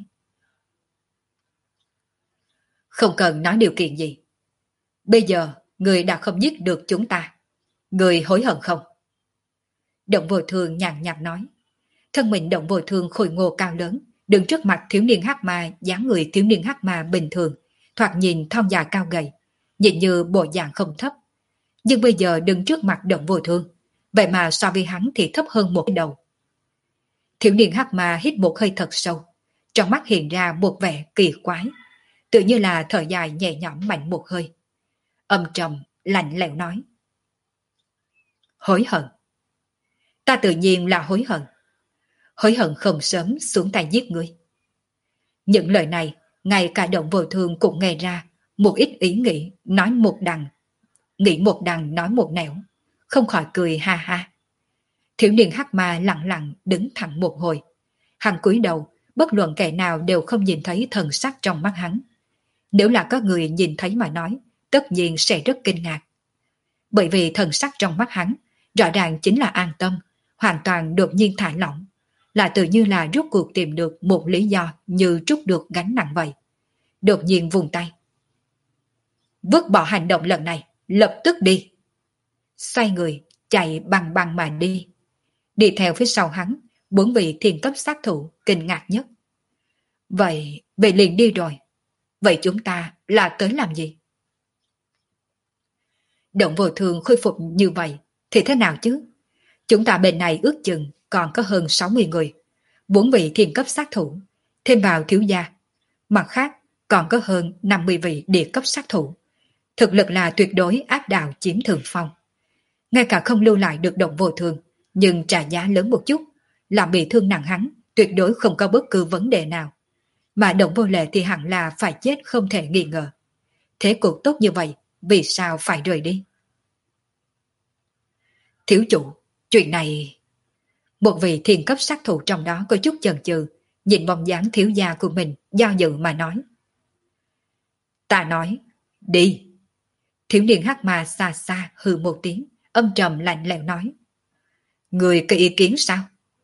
Không cần nói điều kiện gì. Bây giờ, người đã không giết được chúng ta. Người hối hận không? Động Vô Thương nhàn nhạt nói. Thân mình Động Vô Thương khôi ngô cao lớn, đứng trước mặt thiếu niên hắc ma, dáng người thiếu niên hắc ma bình thường, thoạt nhìn thon dài cao gầy, nhìn như bộ dạng không thấp. Nhưng bây giờ đứng trước mặt Động Vô Thương, vậy mà so với hắn thì thấp hơn một cái đầu. Thiếu niên hắc ma hít một hơi thật sâu, trong mắt hiện ra một vẻ kỳ quái, tự như là thở dài nhẹ nhõm mạnh một hơi. Âm trầm, lạnh lẽo nói. Hối hận. Ta tự nhiên là hối hận. Hối hận không sớm xuống tay giết ngươi. Những lời này, ngay cả Động Vô Thương cũng nghe ra một ít ý nghĩ, nói một đằng, nghĩ một đằng nói một nẻo, không khỏi cười ha ha. Thiếu niên hắc ma lặng lặng đứng thẳng một hồi. Hắn cúi đầu, bất luận kẻ nào đều không nhìn thấy thần sắc trong mắt hắn. Nếu là có người nhìn thấy mà nói, tất nhiên sẽ rất kinh ngạc. Bởi vì thần sắc trong mắt hắn, rõ ràng chính là an tâm, hoàn toàn đột nhiên thả lỏng, là tự như là rút cuộc tìm được một lý do như trút được gánh nặng vậy. Đột nhiên vùng tay. Vứt bỏ hành động lần này, lập tức đi. Xoay người, chạy bằng bằng mà đi. Đi theo phía sau hắn, bốn vị thiên cấp sát thủ kinh ngạc nhất. Vậy, vậy liền đi rồi. Vậy chúng ta là tới làm gì? Động Vô Thương khôi phục như vậy thì thế nào chứ? Chúng ta bên này ước chừng còn có hơn sáu mươi người, bốn vị thiên cấp sát thủ, thêm vào thiếu gia. Mặt khác còn có hơn năm mươi vị địa cấp sát thủ. Thực lực là tuyệt đối áp đảo chiếm thượng phong. Ngay cả không lưu lại được Động Vô Thương, nhưng trả giá lớn một chút, làm bị thương nặng hắn, tuyệt đối không có bất cứ vấn đề nào. Mà Động Vô Lệ thì hẳn là phải chết không thể nghi ngờ. Thế cục tốt như vậy, vì sao phải rời đi? Thiếu chủ, chuyện này... Một vị thiên cấp sát thủ trong đó có chút chần chừ, nhìn bóng dáng thiếu gia của mình do dự mà nói. Ta nói, đi. Thiếu niên hắc ma xa xa hừ một tiếng, âm trầm lạnh lẽo nói. Người có ý kiến sao?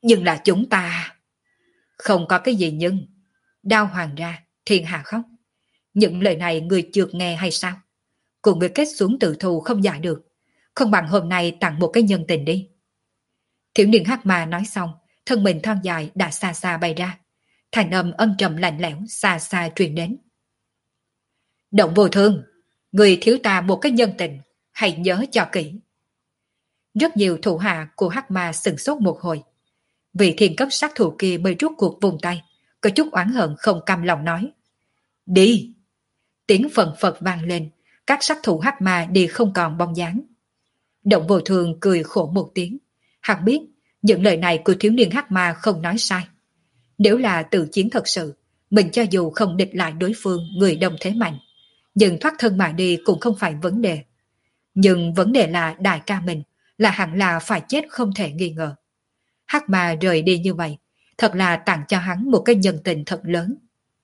Nhưng là chúng ta... Không có cái gì nhưng. Đao hoàng ra, thiên hạ khóc. Những lời này người chợt nghe hay sao? Cùng người kết xuống tự thù không giải được. Không bằng hôm nay tặng một cái nhân tình đi. Thiếu niên hắc ma nói xong, thân mình thon dài đã xa xa bay ra. Thành âm âm trầm lạnh lẽo xa xa truyền đến. Động vô thương, người thiếu ta một cái nhân tình, hãy nhớ cho kỹ. Rất nhiều thủ hạ của hắc ma sừng sốt một hồi. Vị thiên cấp sát thủ kia mới rút cuộc vùng tay, có chút oán hận không cam lòng nói. Đi! Tiếng phần phật vang lên, các sát thủ hắc ma đi không còn bóng dáng. Động vô thường cười khổ một tiếng. Hắn biết, những lời này của thiếu niên hắc ma không nói sai. Nếu là tự chiến thật sự, mình cho dù không địch lại đối phương người đông thế mạnh, nhưng thoát thân mà đi cũng không phải vấn đề. Nhưng vấn đề là đại ca mình, là hẳn là phải chết không thể nghi ngờ. Hắc ma rời đi như vậy, thật là tặng cho hắn một cái nhân tình thật lớn.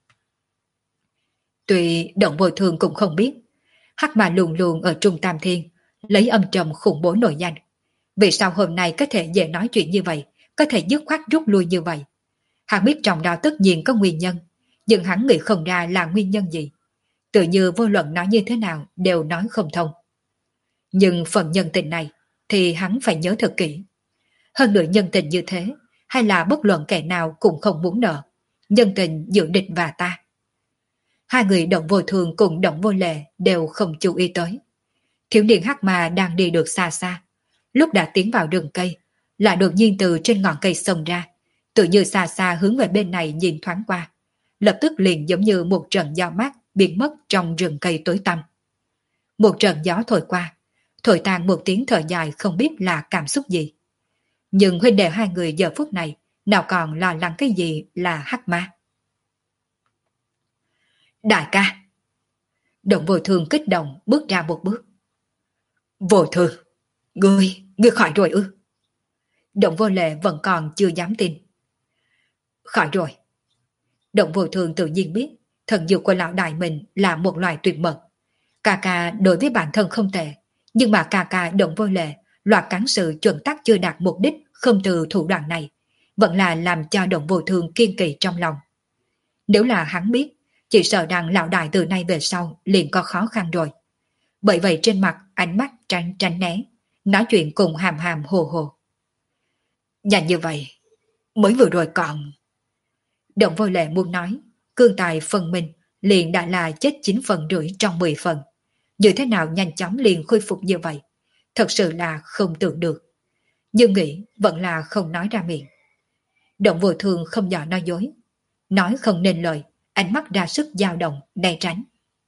Tuy động bồi thường cũng không biết, hắc ma luôn luôn ở Trung Tam Thiên, lấy âm trầm khủng bố nổi danh. Vì sao hôm nay có thể dễ nói chuyện như vậy, có thể dứt khoát rút lui như vậy? Hắn biết trong đó tất nhiên có nguyên nhân, nhưng hắn nghĩ không ra là nguyên nhân gì. Tự như vô luận nói như thế nào đều nói không thông. Nhưng phần nhân tình này thì hắn phải nhớ thật kỹ. Hơn nữa nhân tình như thế, hay là bất luận kẻ nào cũng không muốn nợ. Nhân tình giữa địch và ta. Hai người Động Vô Thường cùng Động Vô Lệ đều không chú ý tới. Thiếu niên hắc ma đang đi được xa xa. Lúc đã tiến vào rừng cây, lại đột nhiên từ trên ngọn cây xông ra, tự như xa xa hướng về bên này nhìn thoáng qua. Lập tức liền giống như một trận gió mát biến mất trong rừng cây tối tăm. Một trận gió thổi qua, thổi tan một tiếng thở dài không biết là cảm xúc gì. Nhưng huynh đệ hai người giờ phút này nào còn lo lắng cái gì là hắc ma. Đại ca! Động Vô Thường kích động bước ra một bước. Vô Thường! Ngươi, ngươi khỏi rồi ư? Động Vô Lệ vẫn còn chưa dám tin. Khỏi rồi. Động Vô Thường tự nhiên biết thần dược của lão đại mình là một loài tuyệt mật. Cà cà đối với bản thân không tệ, nhưng mà cà cà Động Vô Lệ, loạt cán sự chuẩn tắc chưa đạt mục đích không từ thủ đoạn này, vẫn là làm cho Động Vô Thường kiên kỳ trong lòng. Nếu là hắn biết, chỉ sợ rằng lão đại từ nay về sau liền có khó khăn rồi. Bởi vậy trên mặt ánh mắt tránh tránh né, nói chuyện cùng hàm hàm hồ hồ. Nhanh như vậy, mới vừa rồi còn... Động Vô Lệ muốn nói, cương tài phần mình liền đã là chết chín phần rưỡi trong mười phần. Như thế nào nhanh chóng liền khôi phục như vậy? Thật sự là không tưởng được. Nhưng nghĩ vẫn là không nói ra miệng. Động Vô Thường không nhỏ nói dối. Nói không nên lời, ánh mắt ra sức dao động, né tránh.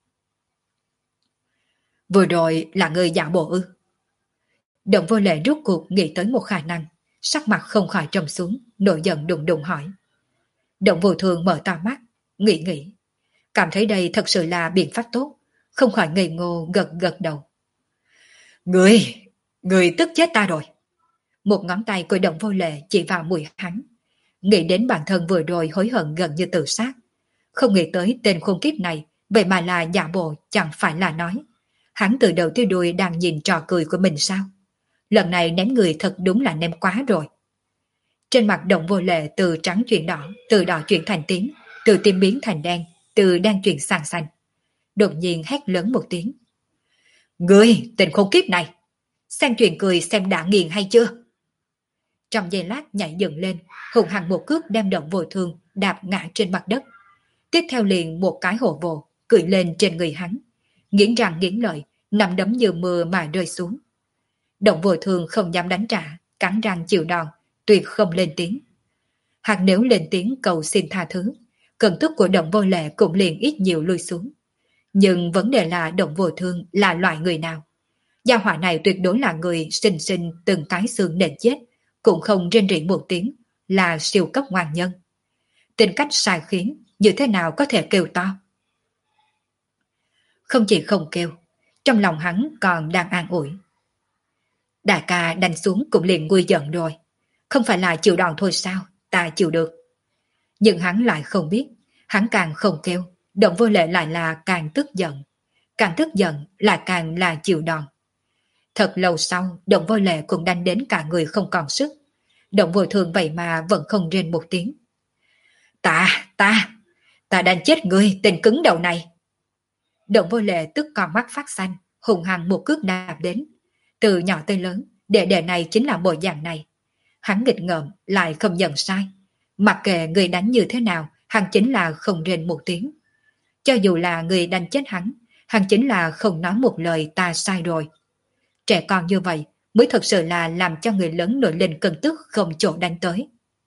Vừa rồi là người giả bộ ư? Động Vô Lệ rút cuộc nghĩ tới một khả năng, sắc mặt không khỏi trầm xuống, nổi giận đùng đùng hỏi. Động Vô Thường mở to mắt, nghĩ nghĩ, cảm thấy đây thật sự là biện pháp tốt, không khỏi ngây ngô gật gật đầu. Người, người tức chết ta rồi. Một ngón tay của Động Vô Lệ chỉ vào mũi hắn, nghĩ đến bản thân vừa rồi hối hận gần như tự sát, không nghĩ tới tên khốn kiếp này, vậy mà là giả bộ chẳng phải là nói. Hắn từ đầu tới đuôi đang nhìn trò cười của mình sao? Lần này ném người thật đúng là ném quá rồi. Trên mặt Động Vô Lệ từ trắng chuyển đỏ, từ đỏ chuyển thành tím, từ tím biến thành đen, từ đen chuyển sang xanh. Đột nhiên hét lớn một tiếng. Ngươi, tên khốn kiếp này! Xem chuyện cười xem đã nghiền hay chưa? Trong giây lát nhảy dựng lên, hùng hằng một cước đem Động Vô Thường đạp ngã trên mặt đất. Tiếp theo liền một cái hổ vồ, cười lên trên người hắn. Nghiến răng nghiến lợi, nằm đấm như mưa mà rơi xuống. Động Vô Thường không dám đánh trả, cắn răng chịu đòn, tuyệt không lên tiếng. Hắn nếu lên tiếng cầu xin tha thứ, cơn tức của Động Vô Lệ cũng liền ít nhiều lui xuống. Nhưng vấn đề là Động Vô Thường là loại người nào? Gia hỏa này tuyệt đối là người sinh sinh từng cái xương nền chết, cũng không rên rỉ một tiếng, là siêu cấp ngoan nhân. Tính cách sai khiến, như thế nào có thể kêu to? Không chỉ không kêu, trong lòng hắn còn đang an ủi. Đại ca đánh xuống cũng liền nguôi giận rồi. Không phải là chịu đòn thôi sao, ta chịu được. Nhưng hắn lại không biết, hắn càng không kêu, Động Vô Lệ lại là càng tức giận. Càng tức giận là càng là chịu đòn. Thật lâu sau, Động Vô Lệ cũng đánh đến cả người không còn sức. Động vô thường vậy mà vẫn không rên một tiếng. Ta, ta, ta đang chết người tên cứng đầu này. Động vô lệ tức con mắt phát xanh, hùng hăng một cước đạp đến. Từ nhỏ tới lớn, đệ đệ này chính là bộ dạng này. Hắn nghịch ngợm lại không nhận sai. Mặc kệ người đánh như thế nào, hắn chính là không rên một tiếng. Cho dù là người đánh chết hắn, hắn chính là không nói một lời ta sai rồi. Trẻ con như vậy mới thật sự là làm cho người lớn nổi lên cơn tức không chỗ đánh tới.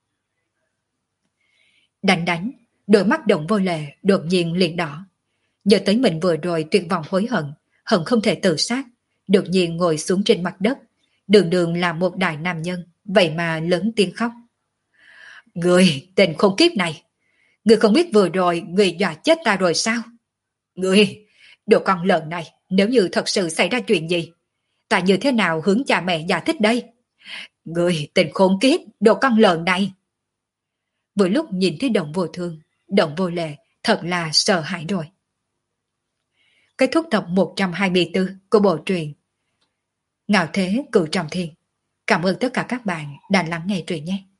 Đánh đánh, đôi mắt Động vô lệ đột nhiên liền đỏ. Nhớ tới mình vừa rồi tuyệt vọng hối hận, hận không thể tự sát, đột nhiên ngồi xuống trên mặt đất, đường đường là một đại nam nhân, vậy mà lớn tiếng khóc. Người, tên khốn kiếp này, người không biết vừa rồi người dọa chết ta rồi sao? Người, đồ con lợn này, nếu như thật sự xảy ra chuyện gì, ta như thế nào hướng cha mẹ giải thích đây? Người, tên khốn kiếp, đồ con lợn này. Vừa lúc nhìn thấy Động vô thương, Động vô lệ, thật là sợ hãi rồi. Kết thúc tập một trăm hai mươi tư của bộ truyện Ngạo Thế Cửu Trọng Thiên. Cảm ơn tất cả các bạn đã lắng nghe truyện nhé.